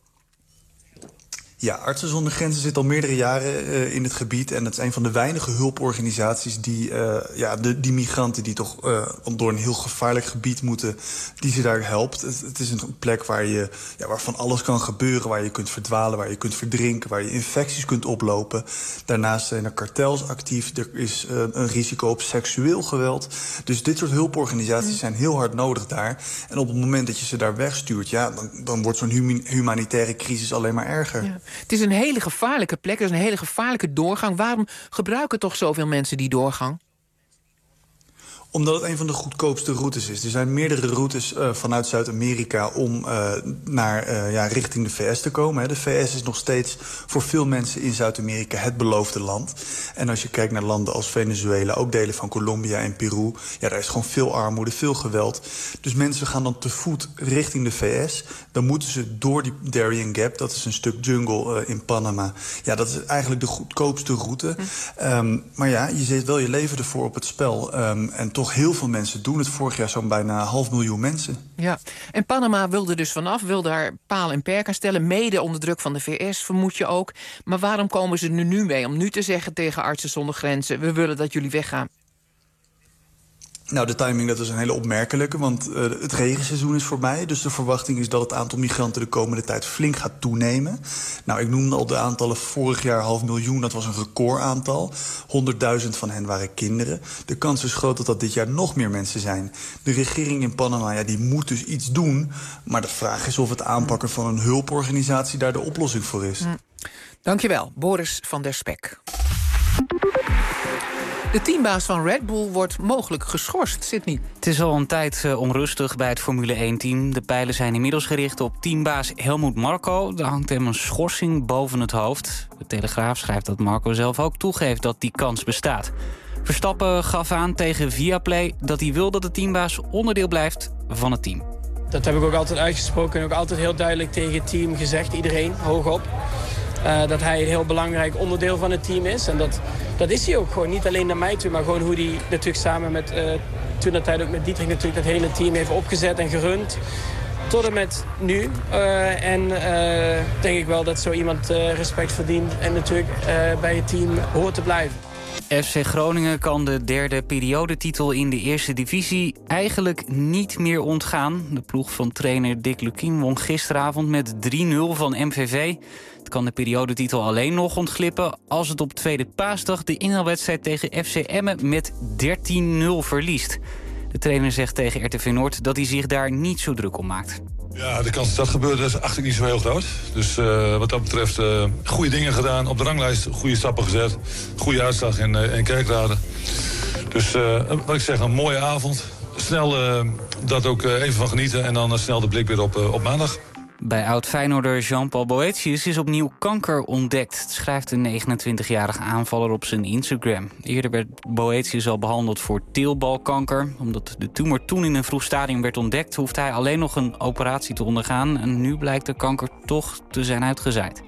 Ja, Artsen zonder Grenzen zit al meerdere jaren uh, in het gebied. En het is een van de weinige hulporganisaties die uh, ja, de, die migranten die toch uh, door een heel gevaarlijk gebied moeten, die ze daar helpt. Het, het is een plek waar je, ja, waar van alles kan gebeuren, waar je kunt verdwalen, waar je kunt verdrinken, waar je infecties kunt oplopen. Daarnaast zijn er kartels actief. Er is uh, een risico op seksueel geweld. Dus dit soort hulporganisaties zijn heel hard nodig daar. En op het moment dat je ze daar wegstuurt, ja, dan, dan wordt zo'n hum- humanitaire crisis alleen maar erger. Ja. Het is een hele gevaarlijke plek, het is een hele gevaarlijke doorgang. Waarom gebruiken toch zoveel mensen die doorgang? Omdat het een van de goedkoopste routes is. Er zijn meerdere routes uh, vanuit Zuid-Amerika om uh, naar, uh, ja, richting de V S te komen. Hè. De V S is nog steeds voor veel mensen in Zuid-Amerika het beloofde land. En als je kijkt naar landen als Venezuela, ook delen van Colombia en Peru, ja, daar is gewoon veel armoede, veel geweld. Dus mensen gaan dan te voet richting de V S. Dan moeten ze door die Darien Gap, dat is een stuk jungle uh, in Panama. Ja, dat is eigenlijk de goedkoopste route. Hm. Um, maar ja, je zet wel je leven ervoor op het spel. Um, en toch heel veel mensen doen het. Vorig jaar zo'n bijna half miljoen mensen. Ja, en Panama wilde dus vanaf, wil daar paal en perk aan stellen. Mede onder druk van de V S, vermoed je ook. Maar waarom komen ze er nu mee om nu te zeggen tegen Artsen zonder Grenzen, we willen dat jullie weggaan? Nou, de timing dat is een hele opmerkelijke, want uh, het regenseizoen is voorbij. Dus de verwachting is dat het aantal migranten de komende tijd flink gaat toenemen. Nou, ik noemde al de aantallen vorig jaar half miljoen, dat was een recordaantal. honderdduizend van hen waren kinderen. De kans is groot dat dat dit jaar nog meer mensen zijn. De regering in Panama, ja, die moet dus iets doen. Maar de vraag is of het aanpakken van een hulporganisatie daar de oplossing voor is. Hm. Dankjewel, Boris van der Spek. De teambaas van Red Bull wordt mogelijk geschorst, Sydney. Het is al een tijd uh, onrustig bij het Formule één-team. De pijlen zijn inmiddels gericht op teambaas Helmut Marko. Er hangt hem een schorsing boven het hoofd. De Telegraaf schrijft dat Marko zelf ook toegeeft dat die kans bestaat. Verstappen gaf aan tegen Viaplay dat hij wil dat de teambaas onderdeel blijft van het team. Dat heb ik ook altijd uitgesproken en ook altijd heel duidelijk tegen het team gezegd. Iedereen, hoogop. Uh, dat hij een heel belangrijk onderdeel van het team is. En dat, dat is hij ook gewoon. Niet alleen naar mij toe, maar gewoon hoe hij natuurlijk samen met... Uh, toen dat tijd ook met Dietrich natuurlijk dat hele team heeft opgezet en gerund. tot en met nu. Uh, en uh, denk ik wel dat zo iemand uh, respect verdient en natuurlijk uh, bij het team hoort te blijven. F C Groningen kan de derde periodetitel in de eerste divisie eigenlijk niet meer ontgaan. De ploeg van trainer Dick Lukkien won gisteravond met drie nul van M V V. Het kan de periodetitel alleen nog ontglippen als het op tweede paasdag de inhaalwedstrijd tegen F C Emmen met dertien nul verliest. De trainer zegt tegen R T V Noord dat hij zich daar niet zo druk om maakt. Ja, de kans dat dat gebeurt is acht ik niet zo heel groot. Dus uh, wat dat betreft uh, goede dingen gedaan. Op de ranglijst goede stappen gezet. Goede uitslag in, uh, in Kerkrade. Dus uh, wat ik zeg, een mooie avond. Snel uh, dat ook uh, even van genieten. En dan uh, snel de blik weer op, uh, op maandag. Bij oud-Feyenoorder Jean-Paul Boetius is opnieuw kanker ontdekt, schrijft de negenentwintigjarige aanvaller op zijn Instagram. Eerder werd Boetius al behandeld voor teelbalkanker. Omdat de tumor toen in een vroeg stadium werd ontdekt, hoeft hij alleen nog een operatie te ondergaan. En nu blijkt de kanker toch te zijn uitgezaaid.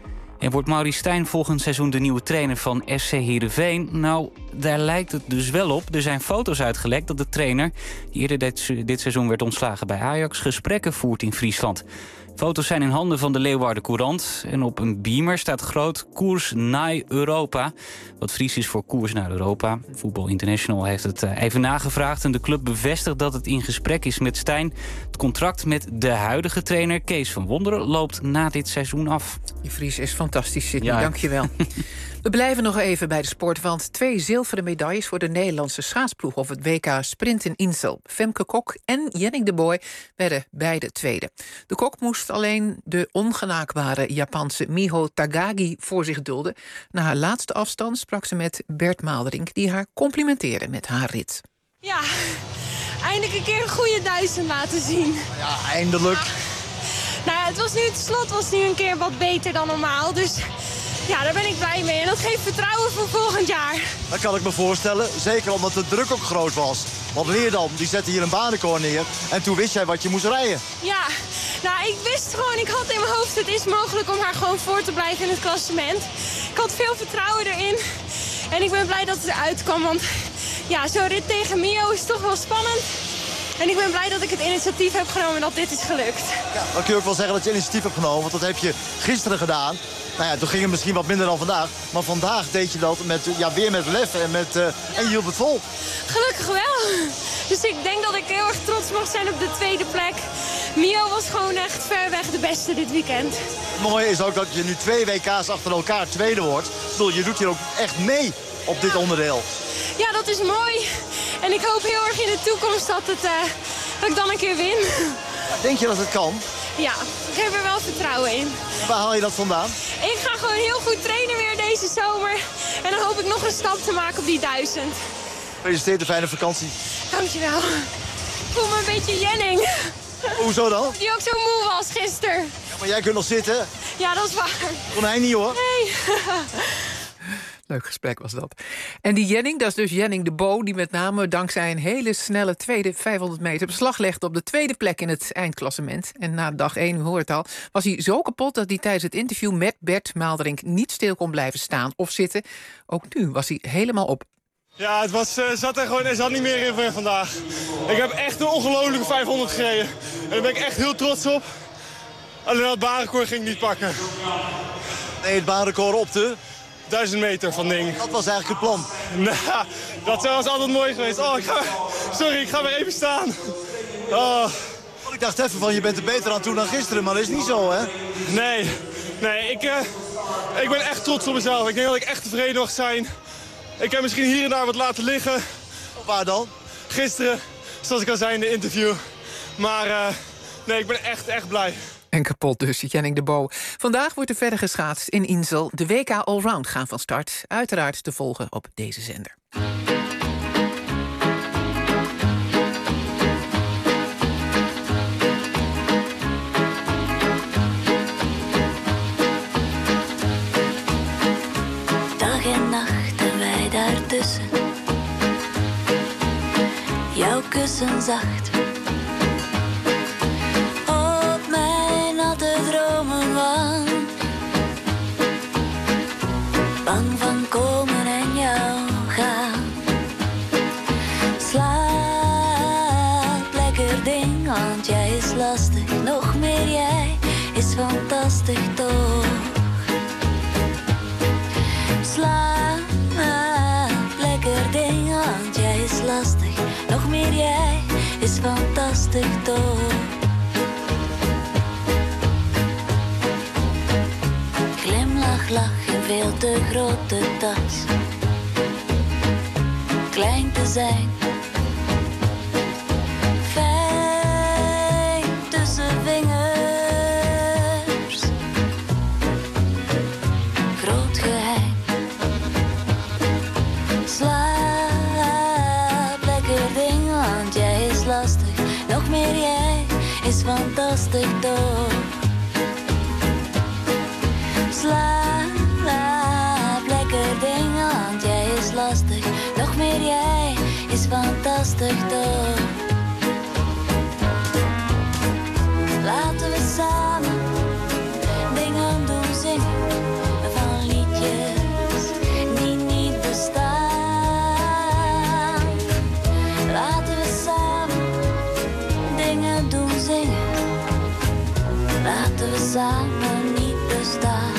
En wordt Maurice Stijn volgend seizoen de nieuwe trainer van S C Heerenveen? Nou, daar lijkt het dus wel op. Er zijn foto's uitgelekt dat de trainer, die eerder dit, dit seizoen werd ontslagen bij Ajax, gesprekken voert in Friesland. Foto's zijn in handen van de Leeuwarden Courant. En op een beamer staat groot Koers naar Europa. Wat Fries is voor Koers naar Europa. Voetbal International heeft het even nagevraagd. En de club bevestigt dat het in gesprek is met Stijn. Het contract met de huidige trainer Kees van Wonderen loopt na dit seizoen af. Je Fries is fantastisch, Sidney. Ja. Dank je wel. We blijven nog even bij de sport, want twee zilveren medailles voor de Nederlandse schaatsploeg op het W K Sprint in Insel. Femke Kok en Jennik de Boy werden beide tweede. De Kok moest alleen de ongenaakbare Japanse Miho Tagagi voor zich dulden. Na haar laatste afstand sprak ze met Bert Maalderink, die haar complimenteerde met haar rit. Ja, eindelijk een keer een goede duizend laten zien. Ja, eindelijk. Nou ja, het was nu, het slot was nu een keer wat beter dan normaal, dus ja, daar ben ik blij mee. En dat geeft vertrouwen voor volgend jaar. Dat kan ik me voorstellen, zeker omdat de druk ook groot was. Want Leerdam, die zette hier een banenkoor neer en toen wist jij wat je moest rijden. Ja, nou ik wist gewoon, ik had in mijn hoofd, het is mogelijk om haar gewoon voor te blijven in het klassement. Ik had veel vertrouwen erin en ik ben blij dat het eruit kwam, want ja, zo'n rit tegen Mio is toch wel spannend. En ik ben blij dat ik het initiatief heb genomen en dat dit is gelukt. Ja, dan kun je ook wel zeggen dat je initiatief hebt genomen, want dat heb je gisteren gedaan. Nou ja, toen ging het misschien wat minder dan vandaag. Maar vandaag deed je dat met, ja, weer met lef en, met, uh, ja. en je hield het vol. Gelukkig wel. Dus ik denk dat ik heel erg trots mag zijn op de tweede plek. Mio was gewoon echt ver weg de beste dit weekend. Het mooie is ook dat je nu twee W K's achter elkaar tweede wordt. Ik bedoel, je doet hier ook echt mee op dit onderdeel. Ja, dat is mooi. En ik hoop heel erg in de toekomst dat, het, uh, dat ik dan een keer win. Denk je dat het kan? Ja, ik heb er wel vertrouwen in. Waar haal je dat vandaan? Ik ga gewoon heel goed trainen weer deze zomer. En dan hoop ik nog een stap te maken op die duizend. Gefeliciteerd, een fijne vakantie. Dankjewel. Ik voel me een beetje Jenning. Hoezo dan? Die ook zo moe was gisteren. Ja, maar jij kunt nog zitten. Ja, dat is waar. Kon hij niet, hoor. Nee. Leuk gesprek was dat. En die Jenning, dat is dus Jenning de Bo, die met name dankzij een hele snelle tweede vijfhonderd meter beslag legde op de tweede plek in het eindklassement. En na dag één, u hoort het al, was hij zo kapot dat hij tijdens het interview met Bert Maalderink niet stil kon blijven staan of zitten. Ook nu was hij helemaal op. Ja, het was, uh, zat er gewoon, er zat niet meer in voor vandaag. Ik heb echt een ongelofelijke vijfhonderd gereden. En daar ben ik echt heel trots op. Alleen dat baanrecord ging ik niet pakken. Nee, het baanrecord op de... Duizend meter van ding. Dat was eigenlijk het plan. Nou, dat was altijd mooi geweest. Oh, ik ga, sorry, ik ga weer even staan. Oh. Ik dacht even van, je bent er beter aan toe dan gisteren, maar dat is niet zo, hè? Nee, nee, ik, uh, ik ben echt trots op mezelf. Ik denk dat ik echt tevreden mag zijn. Ik heb misschien hier en daar wat laten liggen. Of waar dan? Gisteren, zoals ik al zei in de interview. Maar uh, nee, ik ben echt, echt blij. En kapot dus, Jenning de Bo. Vandaag wordt er verder geschaatst in Insel. De W K Allround gaan van start. Uiteraard te volgen op deze zender. Dag en nacht en wij daartussen. Jouw kussen zacht. Bang van komen en jou gaan. Slaap lekker ding, want jij is lastig. is fantastisch toch. Slaap lekker ding, want jij is lastig. Nog meer jij is fantastisch toch. Glimlach, lach in veel te grote tas. Klein te zijn. Fijn tussen vingers. Groot geheim. Slaap lekker ding, want jij is lastig. Nog meer jij is fantastisch toch. Slaap lekker ding, want jij is lastig. Nog meer jij is fantastisch toch. Laten we samen dingen doen, zingen van liedjes die niet bestaan. Laten we samen dingen doen, zingen. Laten we samen niet bestaan.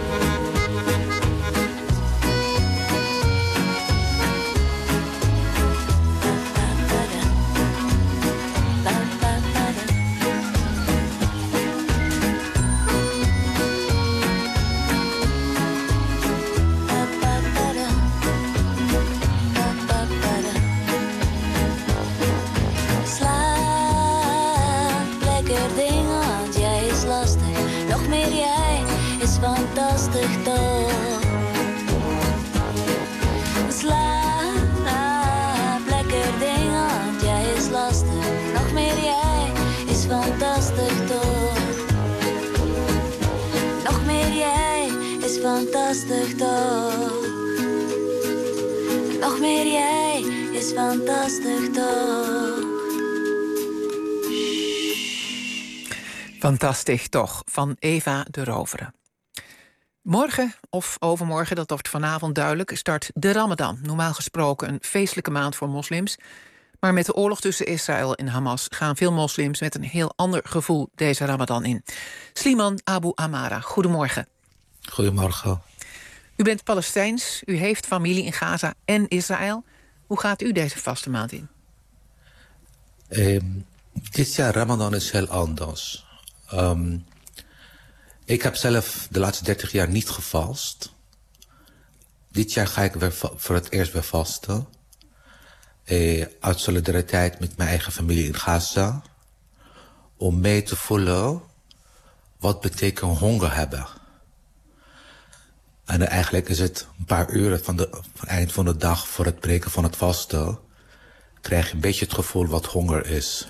Fantastisch toch. Slaap lekker ding, want jij is lastig. Nog meer jij is fantastisch toch. Nog meer jij is fantastisch toch. Nog meer jij is fantastisch toch. Fantastisch toch, van Eva de Rovere. Morgen of overmorgen, dat wordt vanavond duidelijk, start de Ramadan. Normaal gesproken een feestelijke maand voor moslims. Maar met de oorlog tussen Israël en Hamas gaan veel moslims met een heel ander gevoel deze Ramadan in. Sliman Abu Amara, goedemorgen. Goedemorgen. U bent Palestijns, u heeft familie in Gaza en Israël. Hoe gaat u deze vaste maand in? Um, dit jaar Ramadan is heel anders. Um, Ik heb zelf de laatste dertig jaar niet gevast. Dit jaar ga ik weer voor het eerst weer vasten. Eh, uit solidariteit met mijn eigen familie in Gaza. Om mee te voelen wat betekent honger hebben. En eigenlijk is het een paar uren van, de, van het eind van de dag voor het breken van het vasten. Krijg je een beetje het gevoel wat honger is.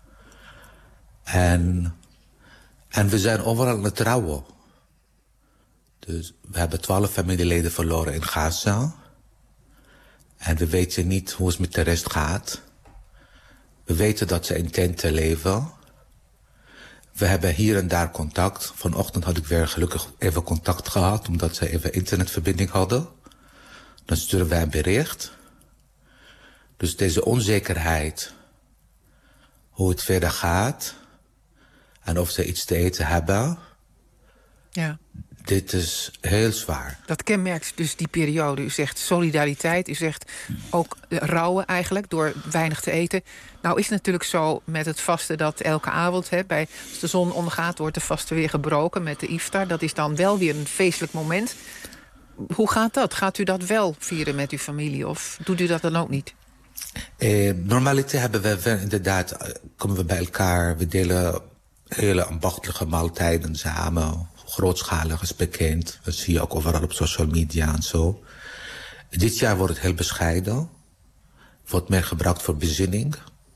En... En we zijn overal aan het trouwen. Dus we hebben twaalf familieleden verloren in Gaza. En we weten niet hoe het met de rest gaat. We weten dat ze in tenten leven. We hebben hier en daar contact. Vanochtend had ik weer gelukkig even contact gehad, omdat ze even internetverbinding hadden. Dan sturen wij een bericht. Dus deze onzekerheid, hoe het verder gaat... en of ze iets te eten hebben. Ja. Dit is heel zwaar. Dat kenmerkt dus die periode. U zegt solidariteit, u zegt ook rouwen eigenlijk door weinig te eten. Nou is het natuurlijk zo met het vasten dat elke avond, hè, bij, als de zon ondergaat, wordt de vasten weer gebroken met de iftar. Dat is dan wel weer een feestelijk moment. Hoe gaat dat? Gaat u dat wel vieren met uw familie of doet u dat dan ook niet? Eh, normaliter hebben we inderdaad, komen we bij elkaar, we delen hele ambachtelijke maaltijden samen. Grootschalig is bekend. Dat zie je ook overal op social media en zo. Dit jaar wordt het heel bescheiden. Wordt meer gebruikt voor bezinning.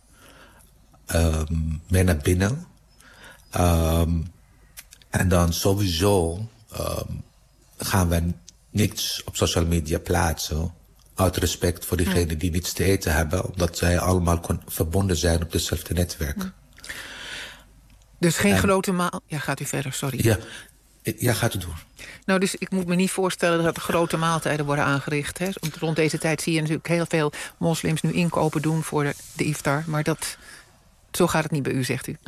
Um, meer naar binnen. Um, en dan sowieso um, gaan we niets op social media plaatsen. Uit respect voor diegenen ja. die niets te eten hebben. Omdat zij allemaal kon, verbonden zijn op hetzelfde netwerk. Ja. Dus geen en, grote maal... Ja, gaat u verder, sorry. Ja, ja, gaat u door. Nou, dus ik moet me niet voorstellen dat er grote maaltijden worden aangericht. Hè? Rond deze tijd zie je natuurlijk heel veel moslims nu inkopen doen voor de, de iftar. Maar dat, zo gaat het niet bij u, zegt u.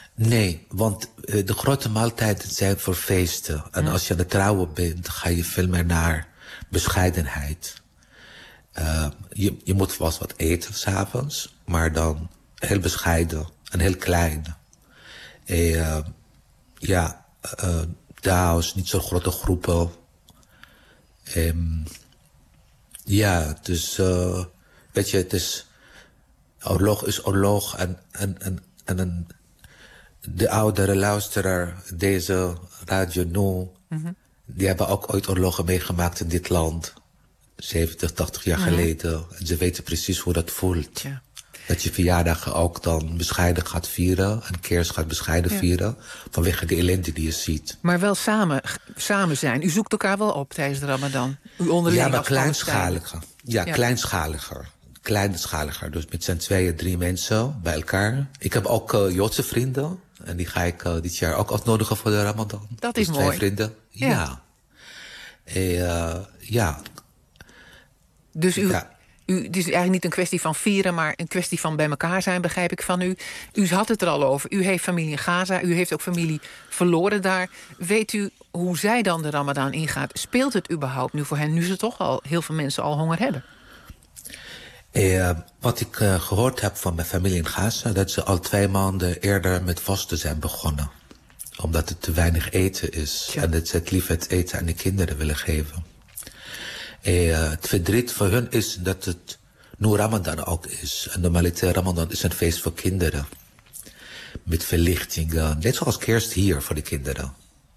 Nee, want uh, de grote maaltijden zijn voor feesten. En ja. als je aan het trouwen bent, ga je veel meer naar bescheidenheid. Uh, je, je moet wel wat eten s'avonds, maar dan heel bescheiden en heel klein. En, uh, ja, uh, dames, niet zo grote groepen. Um, ja, dus uh, weet je, het is oorlog is oorlog en en en en een, de oudere luisteraar deze Radio Nu, mm-hmm. die hebben ook ooit oorlogen meegemaakt in dit land, zeventig, tachtig jaar mm-hmm. geleden, en ze weten precies hoe dat voelt. Ja. Dat je verjaardagen ook dan bescheiden gaat vieren en kerst gaat bescheiden ja. vieren vanwege de ellende die je ziet. Maar wel samen, samen zijn. U zoekt elkaar wel op tijdens de Ramadan. U onderling. Ja, maar kleinschaliger. Ja, ja, kleinschaliger. Kleinschaliger. Dus met z'n tweeën, drie mensen bij elkaar. Ik heb ook uh, Joodse vrienden. En die ga ik uh, dit jaar ook uitnodigen voor de Ramadan. Dat is dus mooi. Twee vrienden. Ja. ja. En, uh, ja. Dus u... Ja. U, het is eigenlijk niet een kwestie van vieren, maar een kwestie van bij elkaar zijn, begrijp ik van u. U had het er al over. U heeft familie in Gaza, u heeft ook familie verloren daar. Weet u hoe zij dan de Ramadan ingaat? Speelt het überhaupt nu voor hen, nu ze toch al heel veel mensen al honger hebben? Eh, wat ik uh, gehoord heb van mijn familie in Gaza, dat ze al twee maanden eerder met vasten zijn begonnen. Omdat het te weinig eten is. Ja. En dat ze het liefst het eten aan de kinderen willen geven. En, uh, het verdriet voor hun is dat het nu Ramadan ook is. En normaliter Ramadan is een feest voor kinderen. Met verlichtingen. Net zoals kerst hier voor de kinderen.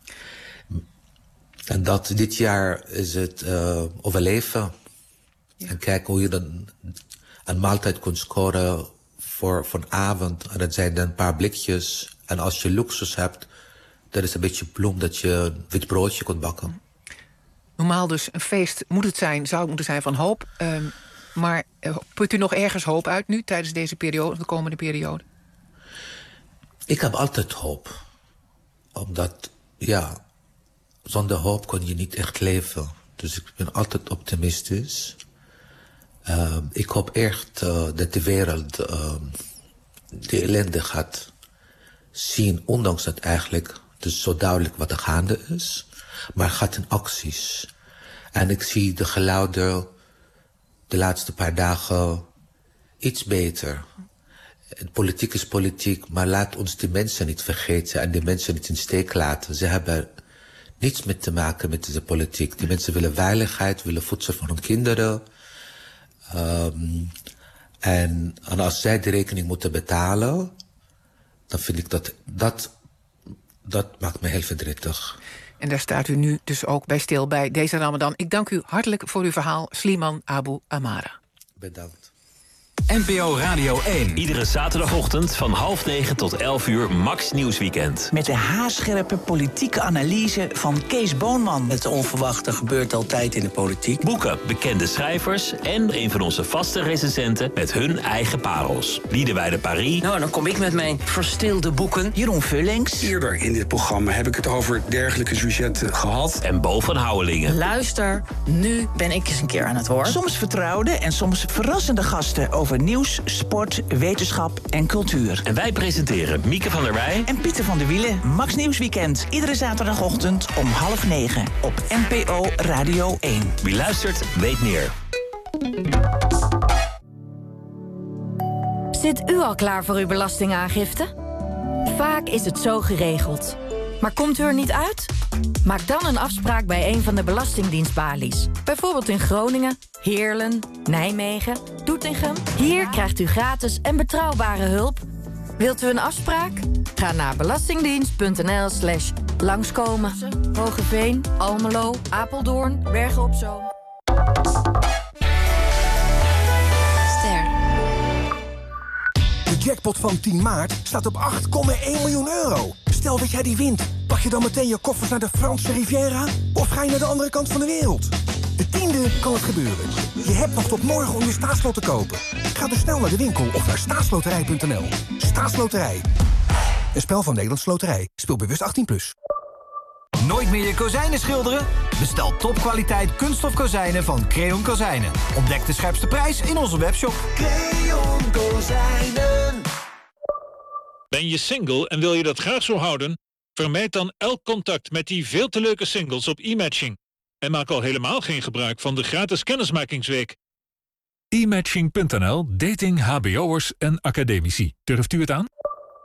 En dat dit jaar is het uh, overleven. Ja. En kijken hoe je dan een maaltijd kunt scoren voor vanavond. En dat zijn dan een paar blikjes. En als je luxus hebt, dat is een beetje bloem dat je een wit broodje kunt bakken. Normaal dus een feest moet het zijn, zou het moeten zijn van hoop. Um, maar uh, put u nog ergens hoop uit nu, tijdens deze periode, de komende periode? Ik heb altijd hoop. Omdat, ja, zonder hoop kon je niet echt leven. Dus ik ben altijd optimistisch. Uh, ik hoop echt uh, dat de wereld uh, de ellende gaat zien, ondanks dat eigenlijk dus zo duidelijk wat er gaande is. Maar gaat in acties. En ik zie de geluiden de laatste paar dagen iets beter. Politiek is politiek, maar laat ons die mensen niet vergeten en die mensen niet in de steek laten. Ze hebben niets mee te maken met deze politiek. Die mensen willen veiligheid, willen voedsel voor hun kinderen. Um, en, en als zij de rekening moeten betalen, dan vind ik dat dat, dat maakt me heel verdrietig. En daar staat u nu dus ook bij stil bij deze Ramadan. Ik dank u hartelijk voor uw verhaal, Sliman Abu Amara. Bedankt. N P O Radio één. Iedere zaterdagochtend van half negen tot elf uur Max Nieuwsweekend. Met de haarscherpe politieke analyse van Kees Boonman. Het onverwachte gebeurt altijd in de politiek. Boeken, bekende schrijvers en een van onze vaste recensenten met hun eigen parels. Liederwijde Paris. Nou, dan kom ik met mijn verstilde boeken. Jeroen Vullings. Eerder in dit programma heb ik het over dergelijke sujetten gehad. En Bo van Houwelingen. Luister, nu ben ik eens een keer aan het woord. Soms vertrouwde en soms verrassende gasten over nieuws, sport, wetenschap en cultuur. En wij presenteren Mieke van der Wij en Pieter van der Wielen. Max Nieuwsweekend, iedere zaterdagochtend om half negen op N P O Radio één. Wie luistert, weet meer. Zit u al klaar voor uw belastingaangifte? Vaak is het zo geregeld. Maar komt u er niet uit? Maak dan een afspraak bij een van de belastingdienstbalies. Bijvoorbeeld in Groningen, Heerlen, Nijmegen, Doetinchem. Hier krijgt u gratis en betrouwbare hulp. Wilt u een afspraak? Ga naar belastingdienst.nl slash langskomen. Hogeveen, Almelo, Apeldoorn, Bergen op Zoom. Ster. De jackpot van tien maart staat op acht komma één miljoen euro. Stel dat jij die wint. Pak je dan meteen je koffers naar de Franse Riviera? Of ga je naar de andere kant van de wereld? De tiende kan het gebeuren. Je hebt nog tot morgen om je staatslot te kopen. Ga dus snel naar de winkel of naar staatsloterij punt n l. Staatsloterij. Een spel van Nederlandse Loterij. Speel bewust achttien plus. Nooit meer je kozijnen schilderen? Bestel topkwaliteit kunststof kozijnen van Creon Kozijnen. Ontdek de scherpste prijs in onze webshop. Creon Kozijnen. Ben je single en wil je dat graag zo houden? Vermijd dan elk contact met die veel te leuke singles op e-matching. En maak al helemaal geen gebruik van de gratis kennismakingsweek. e matching punt n l, dating, hbo'ers en academici. Durft u het aan?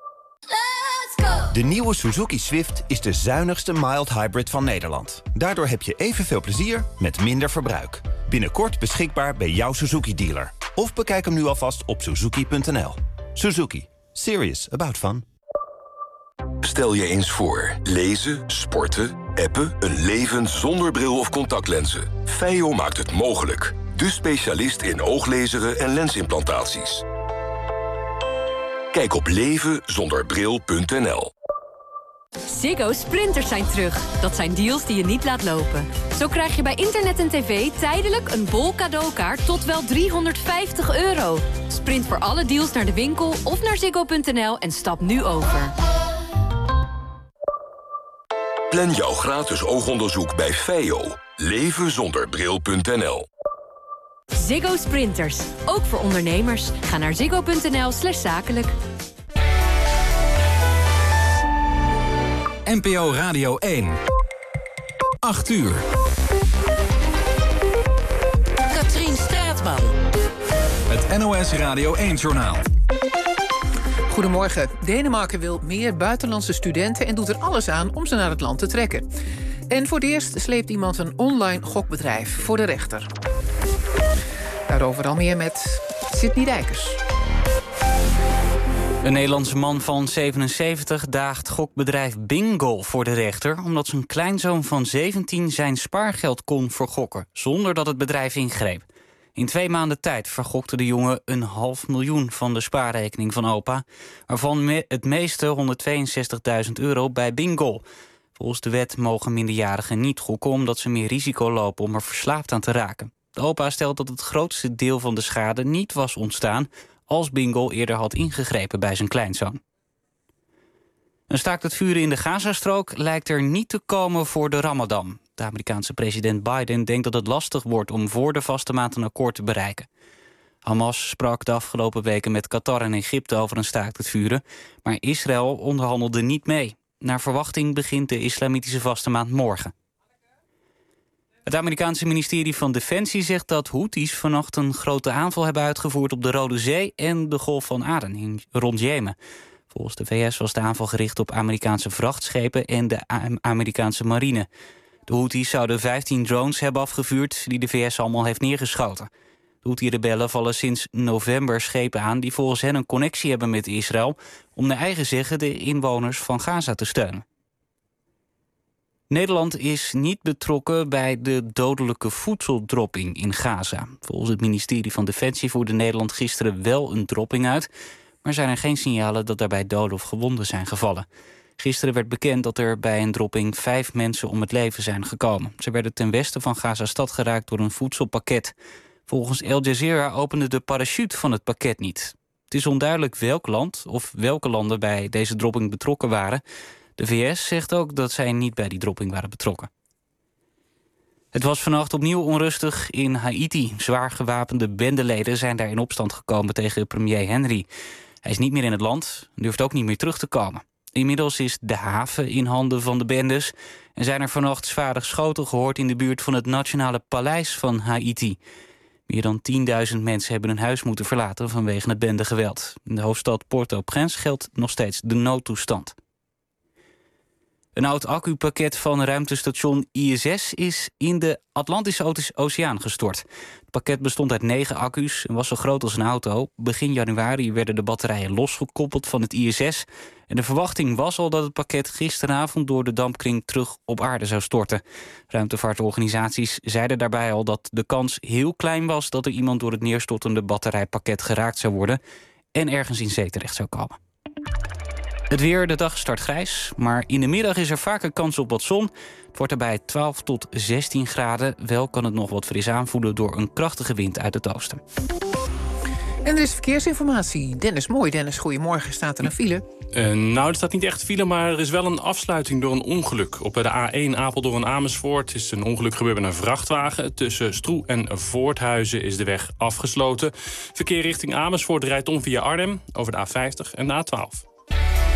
De nieuwe Suzuki Swift is de zuinigste mild hybrid van Nederland. Daardoor heb je evenveel plezier met minder verbruik. Binnenkort beschikbaar bij jouw Suzuki-dealer. Of bekijk hem nu alvast op suzuki punt n l. Suzuki. Serious about fun. Stel je eens voor. Lezen, sporten, appen, een leven zonder bril of contactlenzen. Feio maakt het mogelijk. De specialist in ooglezeren en lensimplantaties. Kijk op leven zonder bril punt n l. Ziggo Sprinters zijn terug. Dat zijn deals die je niet laat lopen. Zo krijg je bij internet en tv tijdelijk een bol cadeaukaart tot wel driehonderdvijftig euro. Sprint voor alle deals naar de winkel of naar ziggo punt n l en stap nu over. Plan jouw gratis oogonderzoek bij Feio. leven zonder bril punt n l. Ziggo Sprinters. Ook voor ondernemers. Ga naar ziggo punt n l slash zakelijk. N P O Radio één. acht uur. Katrien Straatman. Het N O S Radio één-journaal. Goedemorgen. Denemarken wil meer buitenlandse studenten en doet er alles aan om ze naar het land te trekken. En voor het eerst sleept iemand een online gokbedrijf voor de rechter. Daarover al meer met Sidney Dijkers. Een Nederlandse man van zevenenzeventig daagt gokbedrijf Bingo voor de rechter, omdat zijn kleinzoon van zeventien zijn spaargeld kon vergokken, zonder dat het bedrijf ingreep. In twee maanden tijd vergokte de jongen een half miljoen van de spaarrekening van opa, waarvan me- het meeste honderdtweeënzestigduizend euro bij Bingo. Volgens de wet mogen minderjarigen niet gokken omdat ze meer risico lopen om er verslaafd aan te raken. De opa stelt dat het grootste deel van de schade niet was ontstaan als Bingo eerder had ingegrepen bij zijn kleinzoon. Een staakt het vuren in de Gazastrook lijkt er niet te komen voor de Ramadan. De Amerikaanse president Biden denkt dat het lastig wordt om voor de vaste maand een akkoord te bereiken. Hamas sprak de afgelopen weken met Qatar en Egypte over een staakt het vuren, maar Israël onderhandelde niet mee. Naar verwachting begint de islamitische vaste maand morgen. Het Amerikaanse ministerie van Defensie zegt dat Houthis vannacht een grote aanval hebben uitgevoerd op de Rode Zee en de Golf van Aden in, rond Jemen. Volgens de V S was de aanval gericht op Amerikaanse vrachtschepen en de Amerikaanse marine. De Houthis zouden vijftien drones hebben afgevuurd die de V S allemaal heeft neergeschoten. De Houthi-rebellen vallen sinds november schepen aan die volgens hen een connectie hebben met Israël om naar eigen zeggen de inwoners van Gaza te steunen. Nederland is niet betrokken bij de dodelijke voedseldropping in Gaza. Volgens het ministerie van Defensie voerde Nederland gisteren wel een dropping uit, maar zijn er geen signalen dat daarbij doden of gewonden zijn gevallen. Gisteren werd bekend dat er bij een dropping vijf mensen om het leven zijn gekomen. Ze werden ten westen van Gaza-stad geraakt door een voedselpakket. Volgens Al Jazeera opende de parachute van het pakket niet. Het is onduidelijk welk land of welke landen bij deze dropping betrokken waren. De V S zegt ook dat zij niet bij die dropping waren betrokken. Het was vannacht opnieuw onrustig in Haiti. Zwaar gewapende bendeleden zijn daar in opstand gekomen tegen premier Henry. Hij is niet meer in het land en durft ook niet meer terug te komen. Inmiddels is de haven in handen van de bendes en zijn er vannacht zware schoten gehoord in de buurt van het Nationale Paleis van Haiti. Meer dan tienduizend mensen hebben hun huis moeten verlaten vanwege het bendegeweld. In de hoofdstad Port-au-Prince geldt nog steeds de noodtoestand. Een oud accupakket van ruimtestation I S S is in de Atlantische Oceaan gestort. Het pakket bestond uit negen accu's en was zo groot als een auto. Begin januari werden de batterijen losgekoppeld van het I S S. En de verwachting was al dat het pakket gisteravond door de dampkring terug op aarde zou storten. Ruimtevaartorganisaties zeiden daarbij al dat de kans heel klein was dat er iemand door het neerstortende batterijpakket geraakt zou worden en ergens in zee terecht zou komen. Het weer, de dag start grijs, maar in de middag is er vaker kans op wat zon. Het wordt erbij twaalf tot zestien graden. Wel kan het nog wat fris aanvoelen door een krachtige wind uit het oosten. En er is verkeersinformatie. Dennis Mooi. Dennis, goedemorgen. Staat er een file? Uh, nou, er staat niet echt file, maar er is wel een afsluiting door een ongeluk. Op de A één Apeldoorn-Amersfoort is een ongeluk gebeurd met een vrachtwagen. Tussen Stroe en Voorthuizen is de weg afgesloten. Verkeer richting Amersfoort rijdt om via Arnhem over de A vijftig en de A twaalf.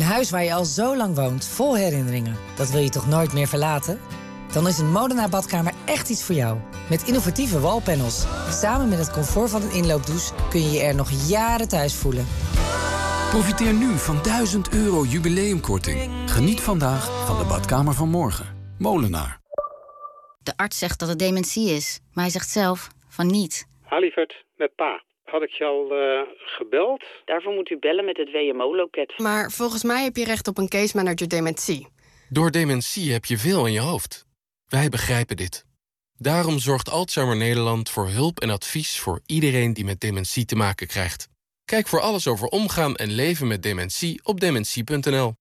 huis waar je al zo lang woont, vol herinneringen. Dat wil je toch nooit meer verlaten? Dan is een Modena badkamer echt iets voor jou. Met innovatieve wallpanels. Samen met het comfort van een inloopdouche kun je je er nog jaren thuis voelen. Profiteer nu van duizend euro jubileumkorting. Geniet vandaag van de badkamer van morgen. Molenaar. De arts zegt dat het dementie is, maar hij zegt zelf van niet. Ha, lieverd, met pa. Had ik je al uh, gebeld? Daarvoor moet u bellen met het W M O-loket. Maar volgens mij heb je recht op een case manager dementie. Door dementie heb je veel in je hoofd. Wij begrijpen dit. Daarom zorgt Alzheimer Nederland voor hulp en advies voor iedereen die met dementie te maken krijgt. Kijk voor alles over omgaan en leven met dementie op dementie punt n l.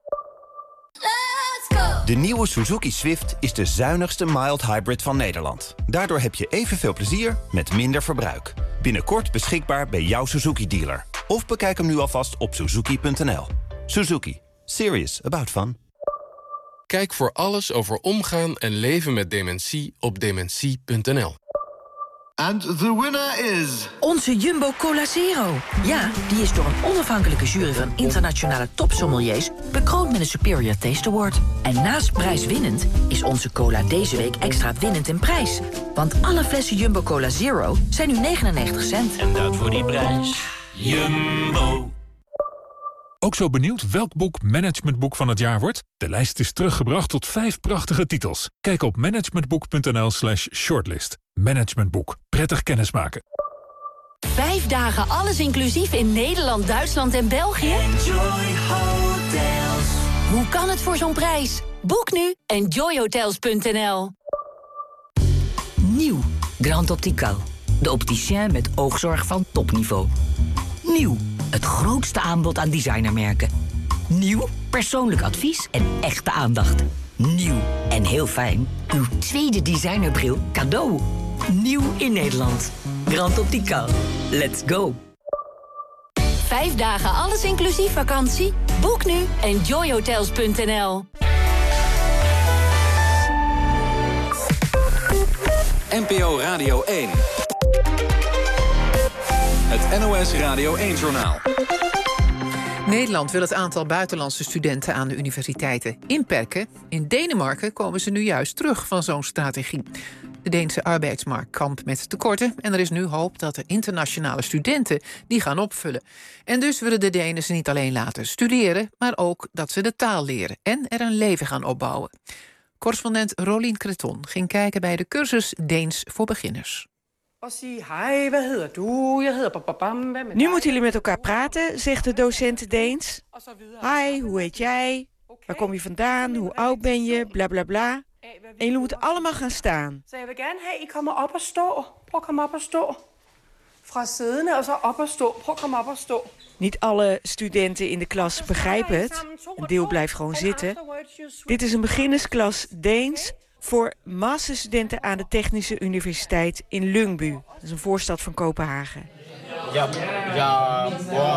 De nieuwe Suzuki Swift is de zuinigste mild hybrid van Nederland. Daardoor heb je evenveel plezier met minder verbruik. Binnenkort beschikbaar bij jouw Suzuki-dealer. Of bekijk hem nu alvast op suzuki punt n l. Suzuki. Serious about fun. Kijk voor alles over omgaan en leven met dementie op dementie punt n l. And the winner is... Onze Jumbo Cola Zero. Ja, die is door een onafhankelijke jury van internationale topsommeliers bekroond met een Superior Taste Award. En naast prijswinnend is onze cola deze week extra winnend in prijs. Want alle flessen Jumbo Cola Zero zijn nu negenennegentig cent. En dat voor die prijs. Jumbo. Ook zo benieuwd welk boek managementboek van het jaar wordt? De lijst is teruggebracht tot vijf prachtige titels. Kijk op managementboek punt n l slash shortlist. Managementboek. Prettig kennismaken. Vijf dagen alles inclusief in Nederland, Duitsland en België? Enjoy Hotels. Hoe kan het voor zo'n prijs? Boek nu enjoy hotels punt n l. Nieuw. Grand Optical. De opticien met oogzorg van topniveau. Nieuw. Het grootste aanbod aan designermerken. Nieuw. Persoonlijk advies en echte aandacht. Nieuw. En heel fijn. Uw tweede designerbril cadeau. Nieuw in Nederland. Grand Optical. Let's go. Vijf dagen alles inclusief vakantie? Boek nu enjoy hotels punt n l. N P O Radio één. Het N O S Radio één-journaal. Nederland wil het aantal buitenlandse studenten aan de universiteiten inperken. In Denemarken komen ze nu juist terug van zo'n strategie. De Deense arbeidsmarkt kampt met tekorten en er is nu hoop dat de internationale studenten die gaan opvullen. En dus willen de Denen ze niet alleen laten studeren, maar ook dat ze de taal leren en er een leven gaan opbouwen. Correspondent Rolien Kreton ging kijken bij de cursus Deens voor beginners. Nu moeten jullie met elkaar praten, zegt de docent Deens. Hi, hoe heet jij? Waar kom je vandaan? Hoe oud ben je? Bla bla bla. En jullie moeten allemaal gaan staan. Så jeg vil gerne have, I kommer op og stå. Prøv at komme op og stå. Fra siddende og så op og stå. Prøv at komme op og stå. Niet alle studenten in de klas begrijpen het. Een deel blijft gewoon zitten. Dit is een beginnersklas Deens voor masterstudenten aan de Technische Universiteit in Lyngby. Dat is een voorstad van Kopenhagen. Ja, ja,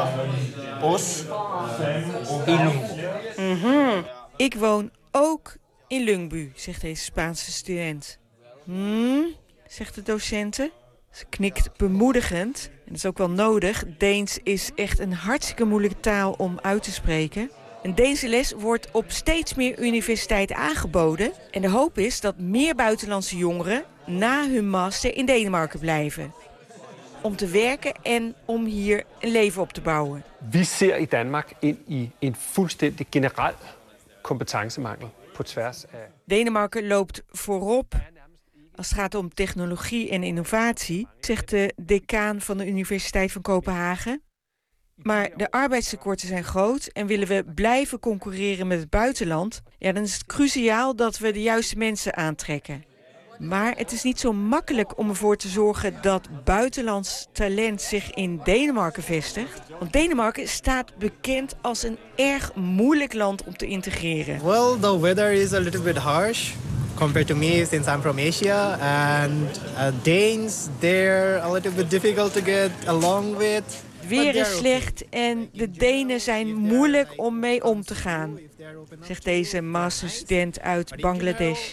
bos in Lyngby. Mm-hmm. Ik woon ook in Lyngby, zegt deze Spaanse student. Hmm, zegt de docenten. Ze knikt bemoedigend. En dat is ook wel nodig. Deens is echt een hartstikke moeilijke taal om uit te spreken. Een Deense les wordt op steeds meer universiteiten aangeboden. En de hoop is dat meer buitenlandse jongeren na hun master in Denemarken blijven. Om te werken en om hier een leven op te bouwen. Vi ser i Danmark ind i en fuldstændig generel kompetencemangel på tværs af... Denemarken loopt voorop als het gaat om technologie en innovatie, zegt de decaan van de Universiteit van Kopenhagen. Maar de arbeidstekorten zijn groot en willen we blijven concurreren met het buitenland, ja, dan is het cruciaal dat we de juiste mensen aantrekken. Maar het is niet zo makkelijk om ervoor te zorgen dat buitenlands talent zich in Denemarken vestigt. Want Denemarken staat bekend als een erg moeilijk land om te integreren. Well, the weather is a little bit harsh compared to me since I'm from Asia. And uh, Danes, they're a little bit difficult to get along with. Het weer is slecht en de Denen zijn moeilijk om mee om te gaan, zegt deze masterstudent uit Bangladesh.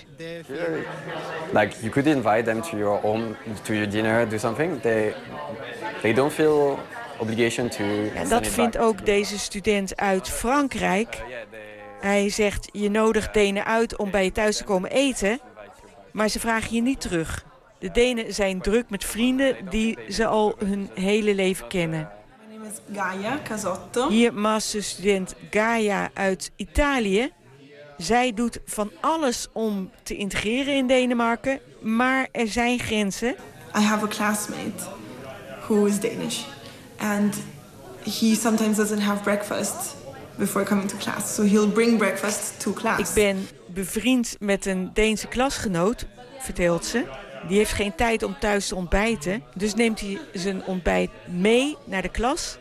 Like you could invite them to your home, to your dinner, do something. They, they don't feel obligation to En send dat it vindt back. ook deze student uit Frankrijk. Hij zegt, je nodigt Denen uit om bij je thuis te komen eten, maar ze vragen je niet terug. De Denen zijn druk met vrienden die ze al hun hele leven kennen. Gaia Casotto. Hier masterstudent Gaia uit Italië. Zij doet van alles om te integreren in Denemarken, maar er zijn grenzen. I have a classmate who is Danish, and he sometimes doesn't have breakfast before coming to class. So he'll bring breakfast to class. Ik ben bevriend met een Deense klasgenoot, vertelt ze. Die heeft geen tijd om thuis te ontbijten, dus neemt hij zijn ontbijt mee naar de klas.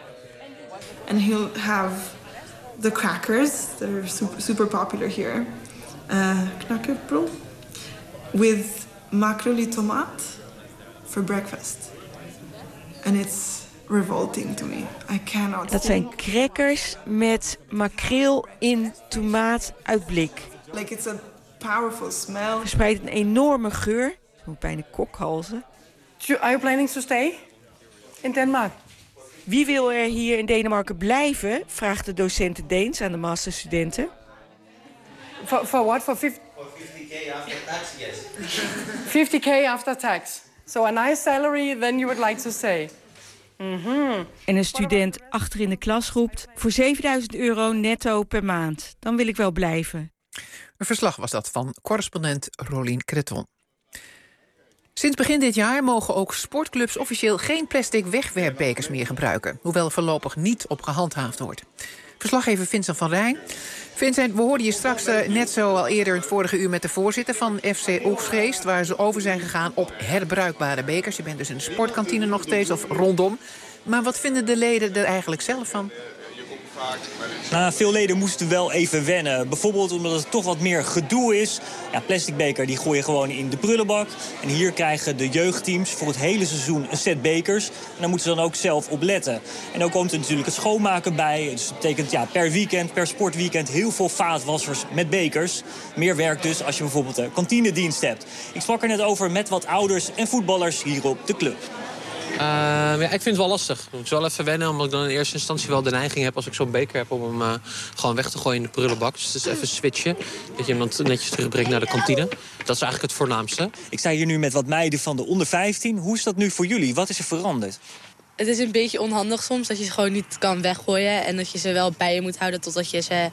And he'll have the crackers that are super, super popular here. Uh, knakkebrød with makrel tomaat for breakfast. And it's revolting to me. I cannot. Dat zijn crackers met makreel in tomaat uit blik. Like it's a powerful smell. Verspreidt een enorme geur. Ik moet bijna kokhalzen. Are you planning to stay in Denmark? Wie wil er hier in Denemarken blijven? Vraagt de docent Deens aan de masterstudenten. For, for what? For fifty k after tax, yes. fifty k after tax. So a nice salary, then you would like to stay. Mm-hmm. En een student achter in de klas roept, voor zevenduizend euro netto per maand. Dan wil ik wel blijven. Een verslag was dat van correspondent Rolien Creton. Sinds begin dit jaar mogen ook sportclubs officieel geen plastic wegwerpbekers meer gebruiken, hoewel er voorlopig niet op gehandhaafd wordt. Verslaggever Vincent van Rijn. Vincent, we hoorden je straks uh, net zo al eerder het vorige uur met de voorzitter van F C Oegstgeest, waar ze over zijn gegaan op herbruikbare bekers. Je bent dus in de sportkantine nog steeds of rondom. Maar wat vinden de leden er eigenlijk zelf van? Nou, veel leden moesten wel even wennen. Bijvoorbeeld omdat het toch wat meer gedoe is. Ja, plastic beker die gooi je gewoon in de prullenbak. En hier krijgen de jeugdteams voor het hele seizoen een set bekers. En daar moeten ze dan ook zelf op letten. En dan komt er natuurlijk het schoonmaken bij. Dus dat betekent ja, per weekend, per sportweekend heel veel vaatwassers met bekers. Meer werk dus als je bijvoorbeeld de kantinedienst hebt. Ik sprak er net over met wat ouders en voetballers hier op de club. Uh, ja, ik vind het wel lastig. Ik moet wel even wennen, omdat ik dan in eerste instantie wel de neiging heb als ik zo'n beker heb om hem uh, gewoon weg te gooien in de prullenbak. Dus het is even switchen. Dat je hem dan netjes terugbrengt naar de kantine. Dat is eigenlijk het voornaamste. Ik sta hier nu met wat meiden van de onder vijftien. Hoe is dat nu voor jullie? Wat is er veranderd? Het is een beetje onhandig soms dat je ze gewoon niet kan weggooien. En dat je ze wel bij je moet houden totdat je ze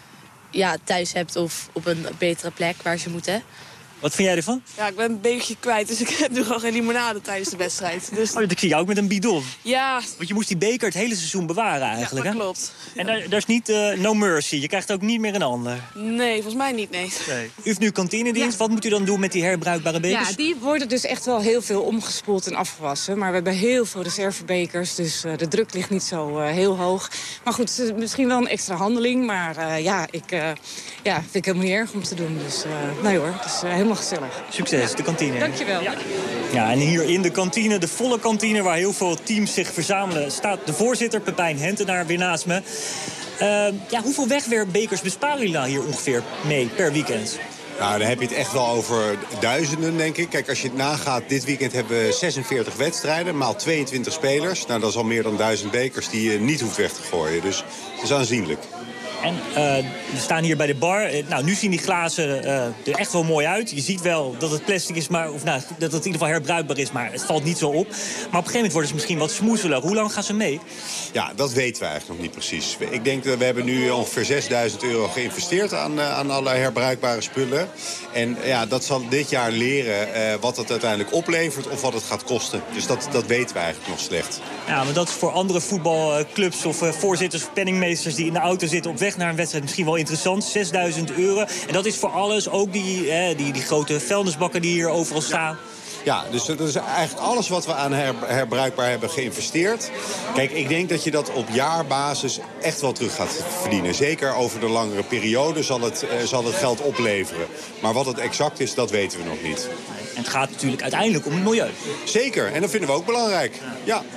ja, thuis hebt of op een betere plek waar ze moeten. Wat vind jij ervan? Ja, ik ben een beetje kwijt, dus ik heb nu gewoon geen limonade tijdens de wedstrijd. Dus... Oh, ik zie jou ook met een bidon. Ja. Want je moest die beker het hele seizoen bewaren eigenlijk, ja, dat hè? klopt. En daar, daar is niet uh, no mercy. Je krijgt ook niet meer een ander. Nee, volgens mij niet, nee. nee. U heeft nu kantinedienst. Ja. Wat moet u dan doen met die herbruikbare bekers? Ja, die worden dus echt wel heel veel omgespoeld en afgewassen. Maar we hebben heel veel reservebekers, dus uh, de druk ligt niet zo uh, heel hoog. Maar goed, het is misschien wel een extra handeling. Maar uh, ja, ik uh, ja, vind ik helemaal niet erg om te doen. Dus uh, nee hoor, het is uh, helemaal gezellig. Succes, de kantine. Dankjewel. Ja. ja, en hier in de kantine, de volle kantine waar heel veel teams zich verzamelen, staat de voorzitter Pepijn Hentenaar weer naast me. Uh, ja, hoeveel wegwerpbekers besparen jullie nou hier ongeveer mee per weekend? Nou, dan heb je het echt wel over duizenden, denk ik. Kijk, als je het nagaat, dit weekend hebben we zesenveertig wedstrijden, maal tweeëntwintig spelers. Nou, dat is al meer dan duizend bekers die je niet hoeft weg te gooien. Dus dat is aanzienlijk. En uh, we staan hier bij de bar. Uh, nou, nu zien die glazen uh, er echt wel mooi uit. Je ziet wel dat het plastic is, maar, of nou, dat het in ieder geval herbruikbaar is, maar het valt niet zo op. Maar op een gegeven moment worden ze misschien wat smoezelig. Hoe lang gaan ze mee? Ja, dat weten we eigenlijk nog niet precies. Ik denk dat we hebben nu ongeveer zesduizend euro geïnvesteerd aan, uh, aan alle herbruikbare spullen. En ja, dat zal dit jaar leren uh, wat het uiteindelijk oplevert of wat het gaat kosten. Dus dat, dat weten we eigenlijk nog slecht. Ja, maar dat is voor andere voetbalclubs of uh, voorzitters of penningmeesters die in de auto zitten op weg naar een wedstrijd misschien wel interessant. zesduizend euro. En dat is voor alles, ook die, eh, die, die grote vuilnisbakken die hier overal staan. Ja, dus dat is eigenlijk alles wat we aan her, herbruikbaar hebben geïnvesteerd. Kijk, ik denk dat je dat op jaarbasis echt wel terug gaat verdienen. Zeker over de langere periode zal het, uh, zal het geld opleveren. Maar wat het exact is, dat weten we nog niet. En het gaat natuurlijk uiteindelijk om het milieu. Zeker, en dat vinden we ook belangrijk. Ja.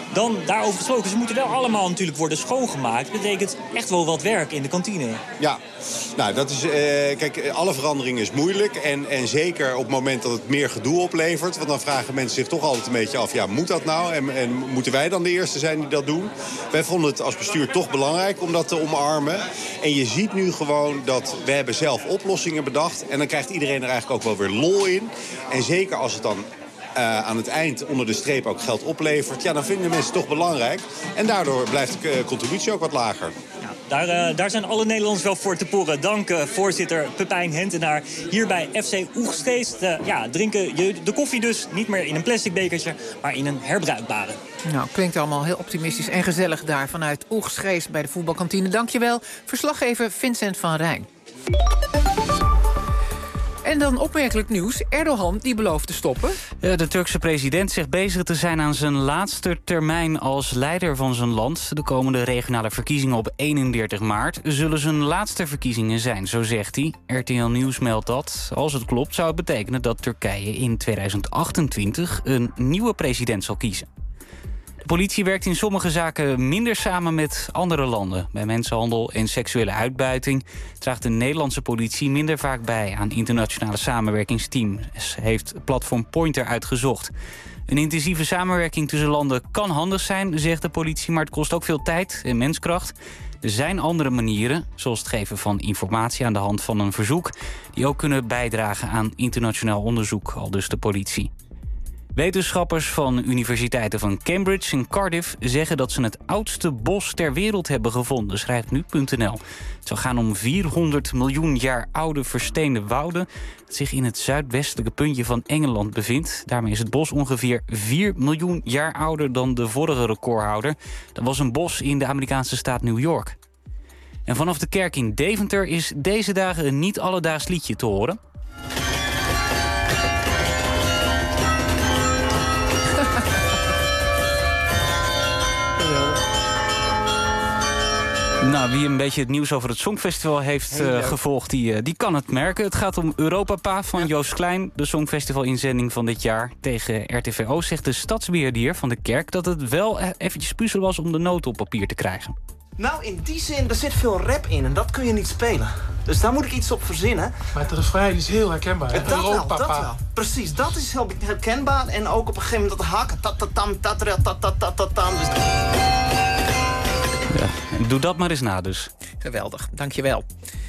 Dan, daarover gesproken, ze moeten wel allemaal natuurlijk worden schoongemaakt. Dat betekent echt wel wat werk in de kantine. Ja, nou dat is, uh, kijk, alle verandering is moeilijk. En, en zeker op het moment dat het meer gedoe oplevert. Want dan vragen mensen zich toch altijd een beetje af, ja, moet dat nou? En, en moeten wij dan de eerste zijn die dat doen? Wij vonden het als bestuur toch belangrijk om dat te omarmen. En je ziet nu gewoon dat we hebben zelf oplossingen bedacht. En dan krijgt iedereen er eigenlijk ook wel weer lol in. En zeker als het dan Uh, aan het eind onder de streep ook geld oplevert, ja, dan vinden mensen het toch belangrijk. En daardoor blijft de uh, contributie ook wat lager. Ja, daar, uh, daar zijn alle Nederlanders wel voor te poren. Dank uh, voorzitter Pepijn Hentenaar hier bij F C Oegstgeest. Uh, ja, drinken je de koffie dus niet meer in een plastic bekertje, maar in een herbruikbare. Nou, klinkt allemaal heel optimistisch en gezellig daar vanuit Oegstgeest bij de voetbalkantine. Dankjewel, verslaggever Vincent van Rijn. En dan opmerkelijk nieuws. Erdogan die belooft te stoppen. De Turkse president zegt bezig te zijn aan zijn laatste termijn als leider van zijn land. De komende regionale verkiezingen op eenendertig maart zullen zijn laatste verkiezingen zijn, zo zegt hij. R T L Nieuws meldt dat. Als het klopt zou het betekenen dat Turkije in tweeduizend achtentwintig een nieuwe president zal kiezen. De politie werkt in sommige zaken minder samen met andere landen. Bij mensenhandel en seksuele uitbuiting draagt de Nederlandse politie minder vaak bij aan internationale samenwerkingsteams, heeft platform Pointer uitgezocht. Een intensieve samenwerking tussen landen kan handig zijn, zegt de politie, maar het kost ook veel tijd en menskracht. Er zijn andere manieren, zoals het geven van informatie aan de hand van een verzoek, die ook kunnen bijdragen aan internationaal onderzoek, aldus de politie. Wetenschappers van universiteiten van Cambridge en Cardiff zeggen dat ze het oudste bos ter wereld hebben gevonden, schrijft nu punt n l. Het zou gaan om vierhonderd miljoen jaar oude versteende wouden dat zich in het zuidwestelijke puntje van Engeland bevindt. Daarmee is het bos ongeveer vier miljoen jaar ouder dan de vorige recordhouder. Dat was een bos in de Amerikaanse staat New York. En vanaf de kerk in Deventer is deze dagen een niet alledaags liedje te horen. Nou, wie een beetje het nieuws over het Songfestival heeft uh, gevolgd, die, uh, die kan het merken. Het gaat om Europapa van Joost Klein, de Songfestival-inzending van dit jaar. Tegen R T V O zegt de stadsbeheerder van de kerk dat het wel eventjes puzzelen was om de noten op papier te krijgen. Nou, in die zin, er zit veel rap in en dat kun je niet spelen. Dus daar moet ik iets op verzinnen. Maar het refrein is heel herkenbaar. Dat wel, dat wel. Precies, dat is heel herkenbaar. En ook op een gegeven moment dat haken. Tatatam, tatatatatam. Dus... Ja, doe dat maar eens na dus. Geweldig, dankjewel.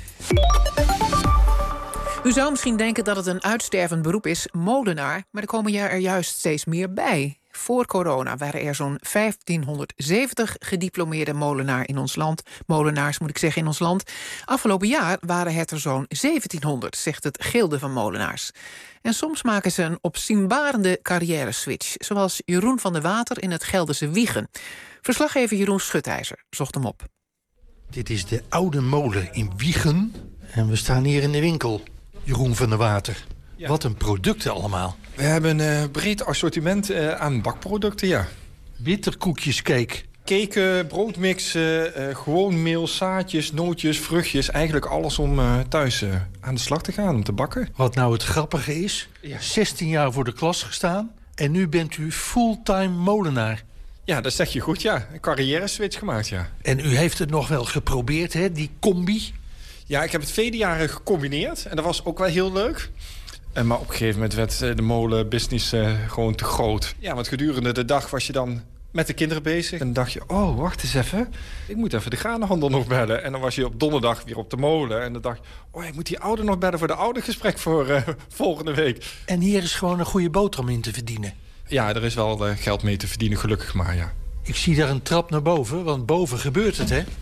U zou misschien denken dat het een uitstervend beroep is, molenaar, maar er komen er juist steeds meer bij. Voor corona waren er zo'n vijftienhonderdzeventig gediplomeerde molenaar in ons land. Molenaars moet ik zeggen in ons land. Afgelopen jaar waren het er zo'n zeventienhonderd, zegt het Gilde van Molenaars. En soms maken ze een opzienbarende carrière-switch, zoals Jeroen van der Water in het Gelderse Wijchen. Verslaggever Jeroen Schutijzer zocht hem op. Dit is de oude molen in Wijchen en we staan hier in de winkel. Jeroen van der Water. Ja. Wat een producten allemaal. We hebben een uh, breed assortiment uh, aan bakproducten, ja. Bitterkoekjescake. Cake, broodmixen, uh, gewoon meel, zaadjes, nootjes, vruchtjes. Eigenlijk alles om uh, thuis uh, aan de slag te gaan, om te bakken. Wat nou het grappige is, ja. zestien jaar voor de klas gestaan en nu bent u fulltime molenaar. Ja, dat zeg je goed, ja. Een carrière-switch gemaakt, ja. En u heeft het nog wel geprobeerd, hè, die combi? Ja, ik heb het vele jaren gecombineerd en dat was ook wel heel leuk. Uh, maar op een gegeven moment werd de molenbusiness uh, gewoon te groot. Ja, want gedurende de dag was je dan met de kinderen bezig. En dan dacht je, oh, wacht eens even. Ik moet even de graanhandel nog bellen. En dan was je op donderdag weer op de molen. En dan dacht je, oh, ik moet die ouder nog bellen voor de oudergesprek voor uh, volgende week. En hier is gewoon een goede boterham in te verdienen. Ja, er is wel uh, geld mee te verdienen, gelukkig maar, ja. Ik zie daar een trap naar boven, want boven gebeurt het, hè?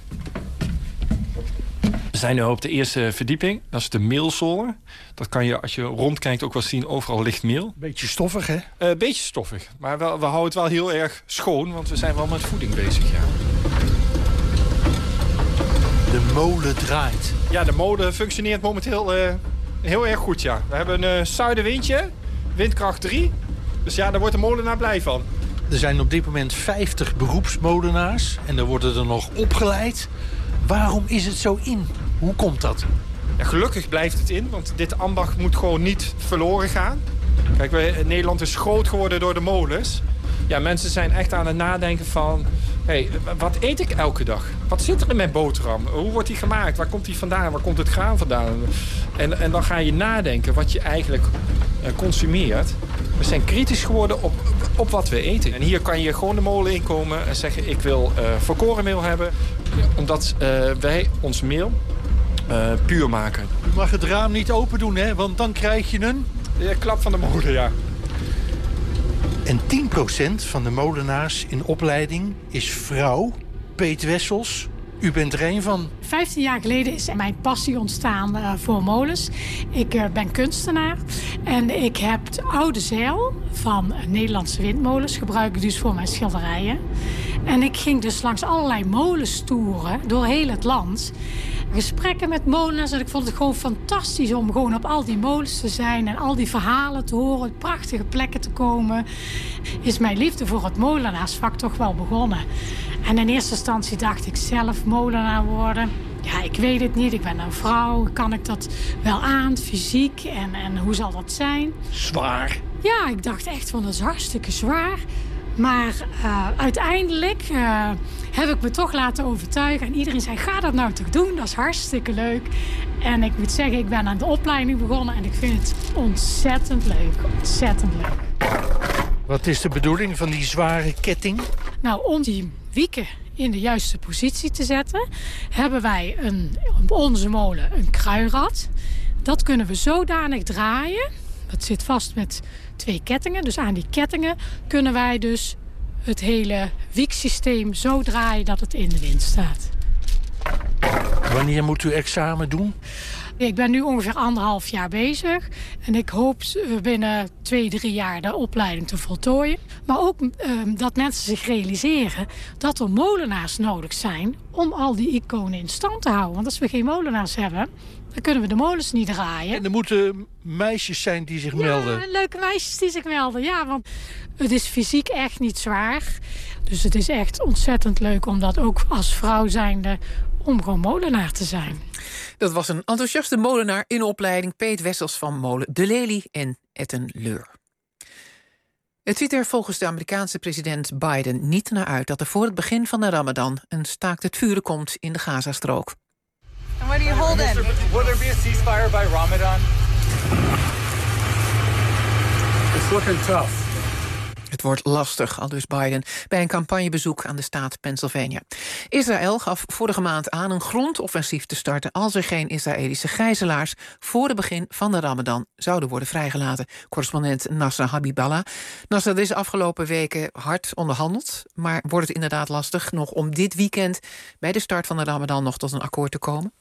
We zijn nu op de eerste verdieping. Dat is de meelzolder. Dat kan je, als je rondkijkt, ook wel zien. Overal ligt meel. Beetje stoffig, hè? Een uh, beetje stoffig. Maar we, we houden het wel heel erg schoon, want we zijn wel met voeding bezig, ja. De molen draait. Ja, de molen functioneert momenteel uh, heel erg goed, ja. We hebben een uh, zuidenwindje, windkracht drie. Dus ja, daar wordt de molenaar blij van. Er zijn op dit moment vijftig beroepsmolenaars en er worden er nog opgeleid. Waarom is het zo in? Hoe komt dat? Ja, gelukkig blijft het in, want dit ambacht moet gewoon niet verloren gaan. Kijk, wij, Nederland is groot geworden door de molens. Ja, mensen zijn echt aan het nadenken van... Hey, wat eet ik elke dag? Wat zit er in mijn boterham? Hoe wordt die gemaakt? Waar komt die vandaan? Waar komt het graan vandaan? En, en dan ga je nadenken wat je eigenlijk uh, consumeert. We zijn kritisch geworden op, op wat we eten. En hier kan je gewoon de molen inkomen en zeggen... ik wil uh, volkorenmeel hebben, omdat uh, wij ons meel uh, puur maken. U mag het raam niet open doen, hè? Want dan krijg je een... Ja, klap van de molen, ja. En tien procent van de molenaars in opleiding is vrouw. Peet Wessels, u bent er een van. Vijftien jaar geleden is mijn passie ontstaan uh, voor molens. Ik uh, ben kunstenaar en ik heb de oude zeil van uh, Nederlandse windmolens gebruik ik dus voor mijn schilderijen. En ik ging dus langs allerlei molens toeren door heel het land. Gesprekken met molenaars en ik vond het gewoon fantastisch om gewoon op al die molens te zijn en al die verhalen te horen, prachtige plekken te komen. Is mijn liefde voor het molenaarsvak toch wel begonnen. En in eerste instantie dacht ik zelf molenaar worden. Ja, ik weet het niet. Ik ben een vrouw. Kan ik dat wel aan, fysiek? En, en hoe zal dat zijn? Zwaar. Ja, ik dacht echt van dat is hartstikke zwaar. Maar uh, uiteindelijk uh, heb ik me toch laten overtuigen. En iedereen zei, ga dat nou toch doen? Dat is hartstikke leuk. En ik moet zeggen, ik ben aan de opleiding begonnen. En ik vind het ontzettend leuk. Ontzettend leuk. Wat is de bedoeling van die zware ketting? Nou, om die wieken in de juiste positie te zetten... hebben wij een, op onze molen een kruirad. Dat kunnen we zodanig draaien. Dat zit vast met twee kettingen. Dus aan die kettingen kunnen wij dus het hele wieksysteem zo draaien dat het in de wind staat. Wanneer moet u examen doen? Ik ben nu ongeveer anderhalf jaar bezig. En ik hoop binnen twee, drie jaar de opleiding te voltooien. Maar ook uh, dat mensen zich realiseren dat er molenaars nodig zijn om al die iconen in stand te houden. Want als we geen molenaars hebben, dan kunnen we de molens niet draaien. En er moeten meisjes zijn die zich ja, melden. Ja, leuke meisjes die zich melden. Ja, want het is fysiek echt niet zwaar. Dus het is echt ontzettend leuk om dat ook als vrouw zijnde om gewoon molenaar te zijn. Dat was een enthousiaste molenaar in opleiding. Peet Wessels van molen De Lelie en Etten-Leur. Het ziet er volgens de Amerikaanse president Biden niet naar uit dat er voor het begin van de Ramadan een staakt het vuren komt in de Gazastrook. And what are you holding? Will there be a ceasefire by Ramadan? It's looking tough. Het wordt lastig, aldus Biden, bij een campagnebezoek aan de staat Pennsylvania. Israël gaf vorige maand aan een grondoffensief te starten als er geen Israëlische gijzelaars voor het begin van de Ramadan zouden worden vrijgelaten. Correspondent Nasra Habiballah. Nasra, er is de afgelopen weken hard onderhandeld, maar wordt het inderdaad lastig nog om dit weekend bij de start van de Ramadan nog tot een akkoord te komen?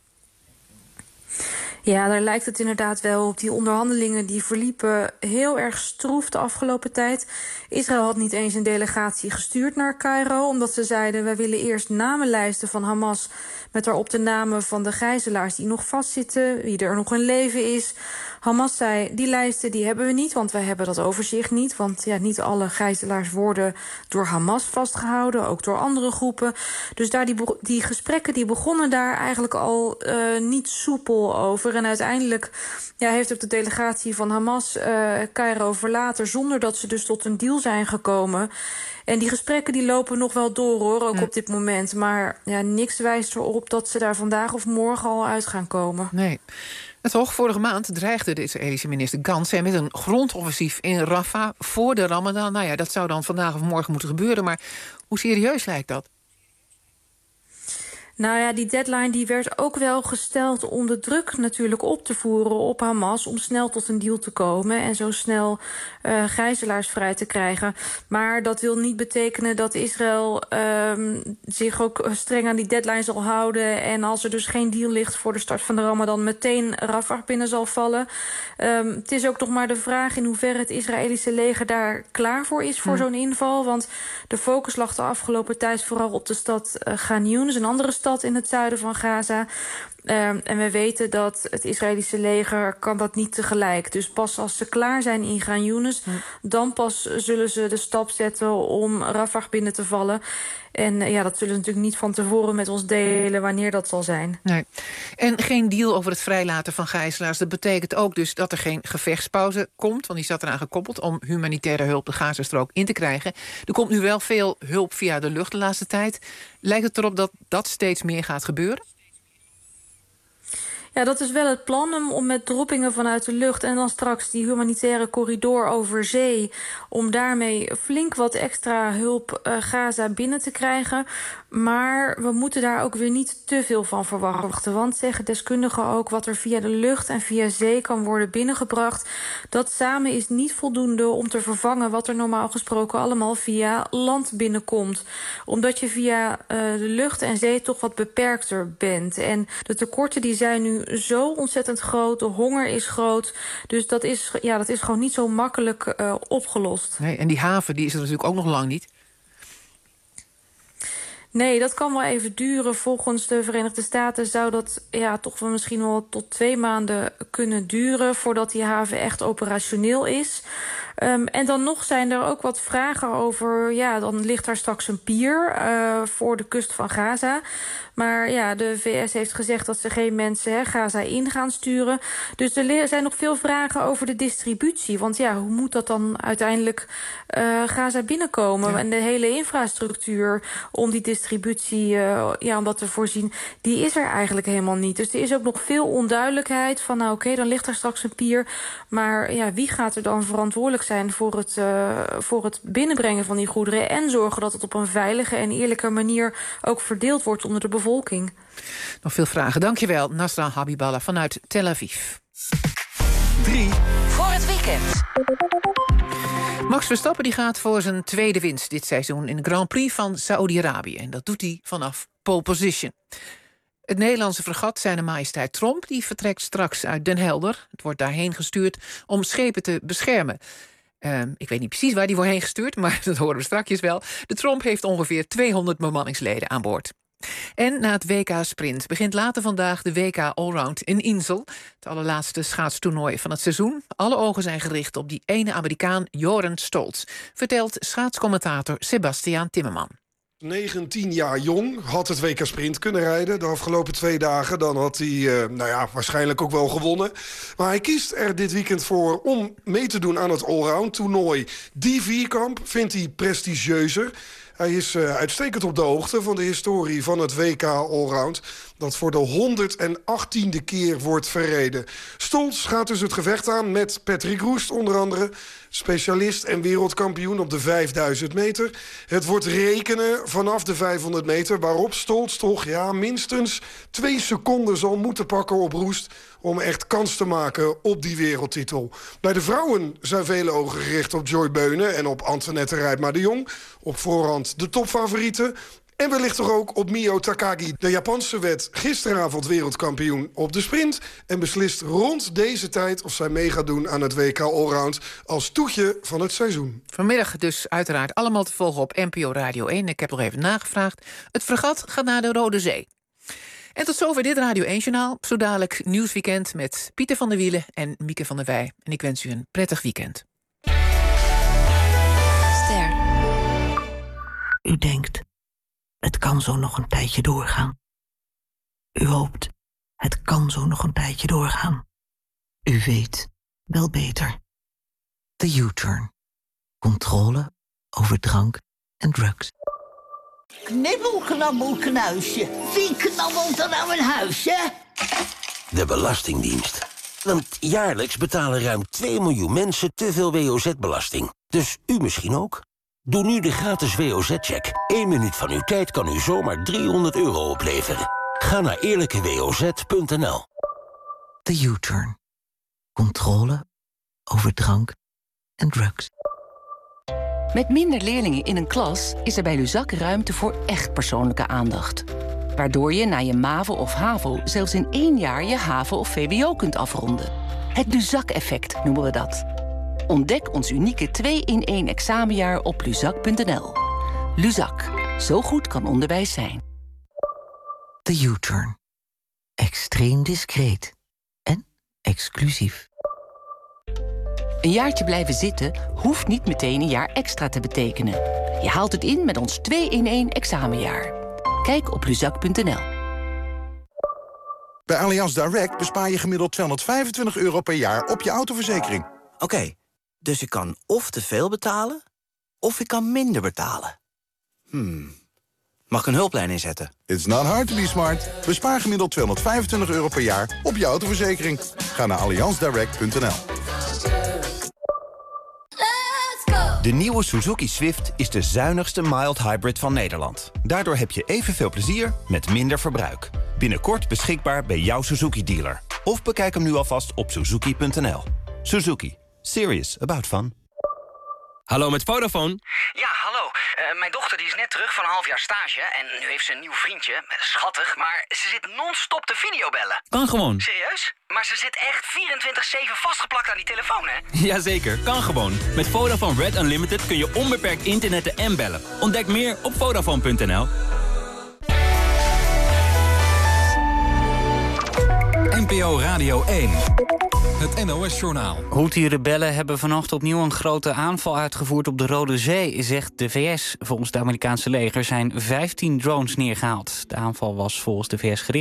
Ja, daar lijkt het inderdaad wel op. Die onderhandelingen die verliepen heel erg stroef de afgelopen tijd. Israël had niet eens een delegatie gestuurd naar Cairo, omdat ze zeiden, wij willen eerst namenlijsten van Hamas met daarop de namen van de gijzelaars die nog vastzitten, wie er nog in leven is. Hamas zei, die lijsten die hebben we niet, want wij hebben dat overzicht niet. Want ja, niet alle gijzelaars worden door Hamas vastgehouden, ook door andere groepen. Dus daar die, die gesprekken die begonnen daar eigenlijk al uh, niet soepel over. En uiteindelijk ja, heeft ook de delegatie van Hamas uh, Cairo verlaten zonder dat ze dus tot een deal zijn gekomen. En die gesprekken die lopen nog wel door, hoor, ook ja. op dit moment. Maar ja, niks wijst erop dat ze daar vandaag of morgen al uit gaan komen. Nee. En toch, vorige maand dreigde de Israëlische minister Gantz met een grondoffensief in Rafah voor de Ramadan. Nou ja, dat zou dan vandaag of morgen moeten gebeuren. Maar hoe serieus lijkt dat? Nou ja, die deadline die werd ook wel gesteld om de druk natuurlijk op te voeren op Hamas, om snel tot een deal te komen en zo snel uh, gijzelaars vrij te krijgen. Maar dat wil niet betekenen dat Israël uh, zich ook streng aan die deadline zal houden en als er dus geen deal ligt voor de start van de Ramadan meteen Rafah binnen zal vallen. Um, het is ook nog maar de vraag in hoeverre het Israëlische leger daar klaar voor is voor hmm. zo'n inval, want de focus lag de afgelopen tijd vooral op de stad uh, Khan Younis, een andere stad in het zuiden van Gaza. Uh, en we weten dat het Israëlische leger kan dat niet tegelijk. Dus pas als ze klaar zijn in Khan Younis, hm. dan pas zullen ze de stap zetten om Rafah binnen te vallen. En uh, ja, dat zullen ze natuurlijk niet van tevoren met ons delen wanneer dat zal zijn. Nee. En geen deal over het vrijlaten van gijzelaars. Dat betekent ook dus dat er geen gevechtspauze komt, want die zat eraan gekoppeld om humanitaire hulp de Gazastrook in te krijgen. Er komt nu wel veel hulp via de lucht de laatste tijd. Lijkt het erop dat dat steeds meer gaat gebeuren? Ja, dat is wel het plan om met droppingen vanuit de lucht en dan straks die humanitaire corridor over zee, om daarmee flink wat extra hulp uh, Gaza binnen te krijgen. Maar we moeten daar ook weer niet te veel van verwachten. Want zeggen deskundigen ook, wat er via de lucht en via zee kan worden binnengebracht, dat samen is niet voldoende om te vervangen wat er normaal gesproken allemaal via land binnenkomt. Omdat je via uh, de lucht en zee toch wat beperkter bent. En de tekorten die zijn nu zo ontzettend groot, de honger is groot. Dus dat is, ja, dat is gewoon niet zo makkelijk uh, opgelost. Nee, en die haven die is er natuurlijk ook nog lang niet. Nee, dat kan wel even duren. Volgens de Verenigde Staten zou dat ja, toch wel misschien wel tot twee maanden kunnen duren voordat die haven echt operationeel is. Um, en dan nog zijn er ook wat vragen over, ja, dan ligt daar straks een pier uh, voor de kust van Gaza. Maar ja, de V S heeft gezegd dat ze geen mensen hè, Gaza in gaan sturen. Dus er zijn nog veel vragen over de distributie. Want ja, hoe moet dat dan uiteindelijk uh, Gaza binnenkomen? Ja. En de hele infrastructuur om die distributie, uh, ja, om dat te voorzien, die is er eigenlijk helemaal niet. Dus er is ook nog veel onduidelijkheid van, nou oké, okay, dan ligt er straks een pier. Maar ja, wie gaat er dan verantwoordelijk zijn voor het, uh, voor het binnenbrengen van die goederen en zorgen dat het op een veilige en eerlijke manier ook verdeeld wordt onder de bevolking? Nog veel vragen. Dankjewel, Nasra Habiballah vanuit Tel Aviv. drie voor het weekend. Max Verstappen die gaat voor zijn tweede winst dit seizoen in de Grand Prix van Saoedi-Arabië. En dat doet hij vanaf pole position. Het Nederlandse fregat Zijne Majesteit Tromp die vertrekt straks uit Den Helder. Het wordt daarheen gestuurd om schepen te beschermen. Uh, ik weet niet precies waar die wordt heen gestuurd, maar dat horen we strakjes wel. De Tromp heeft ongeveer tweehonderd bemanningsleden aan boord. En na het W K Sprint begint later vandaag de W K Allround in Insel. Het allerlaatste schaatstoernooi van het seizoen. Alle ogen zijn gericht op die ene Amerikaan Joren Stolz, vertelt schaatscommentator Sebastiaan Timmerman. negentien jaar jong, had het W K Sprint kunnen rijden de afgelopen twee dagen. Dan had hij uh, nou ja, waarschijnlijk ook wel gewonnen. Maar hij kiest er dit weekend voor om mee te doen aan het allround toernooi. Die vierkamp vindt hij prestigieuzer. Hij is uh, uitstekend op de hoogte van de historie van het W K Allround, dat voor de honderdachttiende keer wordt verreden. Stolz gaat dus het gevecht aan met Patrick Roest onder andere, specialist en wereldkampioen op de vijfduizend meter. Het wordt rekenen vanaf de vijfhonderd meter, waarop Stolz toch ja, minstens twee seconden zal moeten pakken op Roest om echt kans te maken op die wereldtitel. Bij de vrouwen zijn vele ogen gericht op Joy Beunen en op Antoinette Rijpma de Jong. Op voorhand de topfavorieten. En wellicht toch ook op Mio Takagi. De Japanse werd gisteravond wereldkampioen op de sprint en beslist rond deze tijd of zij mee gaat doen aan het W K Allround als toetje van het seizoen. Vanmiddag dus uiteraard allemaal te volgen op N P O Radio één. Ik heb nog even nagevraagd. Het fregat gaat naar de Rode Zee. En tot zover dit Radio één-journaal. Zo dadelijk Nieuwsweekend met Pieter van der Wielen en Mieke van der Wij. En ik wens u een prettig weekend. Ster. U denkt, het kan zo nog een tijdje doorgaan. U hoopt, het kan zo nog een tijdje doorgaan. U weet, wel beter. De U-turn. Controle over drank en drugs. Knibbel, knabbel, knuisje. Wie knabbelt er nou een huisje? De Belastingdienst. Want jaarlijks betalen ruim twee miljoen mensen te veel W O Z-belasting. Dus u misschien ook? Doe nu de gratis W O Z-check. Eén minuut van uw tijd kan u zomaar driehonderd euro opleveren. Ga naar eerlijke w o z punt n l. De U-turn. Controle over drank en drugs. Met minder leerlingen in een klas is er bij Luzak ruimte voor echt persoonlijke aandacht. Waardoor je na je MAVO of HAVO zelfs in één jaar je HAVO of V W O kunt afronden. Het Luzak-effect noemen we dat. Ontdek ons unieke twee in één examenjaar op luzak punt n l. Luzak. Zo goed kan onderwijs zijn. De U-turn. Extreem discreet. En exclusief. Een jaartje blijven zitten hoeft niet meteen een jaar extra te betekenen. Je haalt het in met ons twee in één examenjaar. Kijk op luzak punt n l. Bij Allianz Direct bespaar je gemiddeld tweehonderdvijfentwintig euro per jaar op je autoverzekering. Oké, okay, dus ik kan of te veel betalen, of ik kan minder betalen. Hmm, mag ik een hulplijn inzetten? It's not hard to be smart. Bespaar gemiddeld tweehonderdvijfentwintig euro per jaar op je autoverzekering. Ga naar allianz direct punt n l. De nieuwe Suzuki Swift is de zuinigste mild hybrid van Nederland. Daardoor heb je evenveel plezier met minder verbruik. Binnenkort beschikbaar bij jouw Suzuki-dealer. Of bekijk hem nu alvast op suzuki punt n l. Suzuki. Serious about fun. Hallo, met Vodafone. Ja, hallo. Uh, mijn dochter die is net terug van een half jaar stage en nu heeft ze een nieuw vriendje. Schattig, maar ze zit non-stop te videobellen. Kan gewoon. Serieus? Maar ze zit echt vierentwintig zeven vastgeplakt aan die telefoon, hè? Jazeker, kan gewoon. Met Vodafone Red Unlimited kun je onbeperkt internetten en bellen. Ontdek meer op vodafone punt n l. N P O Radio één. Het N O S-journaal. Houthi-rebellen hebben vannacht opnieuw een grote aanval uitgevoerd op de Rode Zee, zegt de V S. Volgens het Amerikaanse leger zijn vijftien drones neergehaald. De aanval was volgens de V S gericht